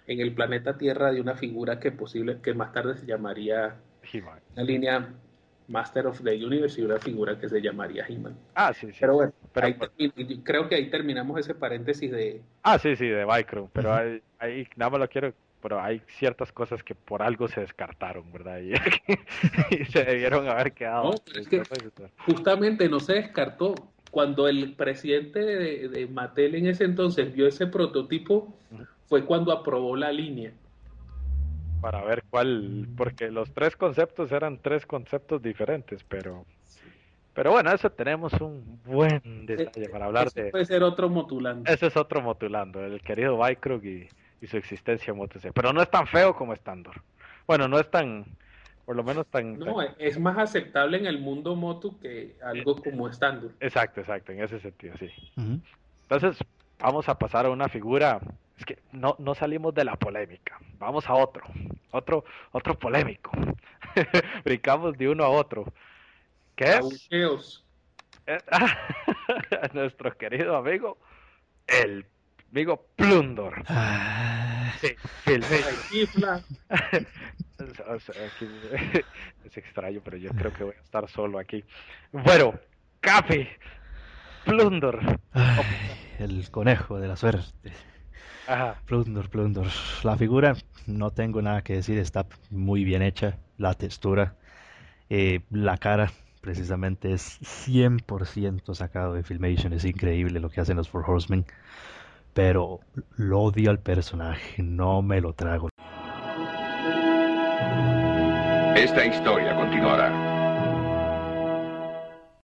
en el planeta Tierra de una figura que más tarde se llamaría He-Man. una línea Master of the Universe y una figura que se llamaría He-Man. Sí, sí. Pero bueno, Pero, creo que ahí terminamos ese paréntesis de... sí, sí, de Micro. Pero Ujú. ahí nada más lo quiero. Pero hay ciertas cosas que por algo se descartaron, ¿verdad? Y se debieron haber No, quedado. pero es que justamente no se descartó. Cuando el presidente de Mattel en ese entonces vio ese prototipo, fue cuando aprobó la línea. Para ver cuál, porque los tres conceptos eran tres conceptos diferentes, pero bueno, eso tenemos un buen detalle para hablar Ese de. puede ser otro motulando. Ese es otro Motulando, el querido Vykrug y su existencia en MotoC. Pero no es tan feo como Standor. Bueno, no es tan, por lo menos tan. No, es más aceptable en el mundo moto que algo como estándar. Exacto, exacto, en ese sentido, sí. Ujú. Entonces, vamos a pasar a una figura. Es que no salimos de la polémica. Vamos a otro polémico. Brincamos de uno a otro. ¿Qué es? Abucheos. Nuestro querido amigo, el amigo Plundor. Ah, Sí, Filmation. Chifla. Es extraño, pero yo creo que voy a estar solo aquí. Bueno, Capi, Plundor. ay, el conejo de la suerte. Ajá. Plundor, Plundor. La figura, no tengo nada que decir, está muy bien hecha. La textura, la cara, precisamente es 100% sacado de Filmation. Es increíble lo que hacen los Four Horsemen. Pero lo odio al personaje, no me lo trago. Esta historia continuará.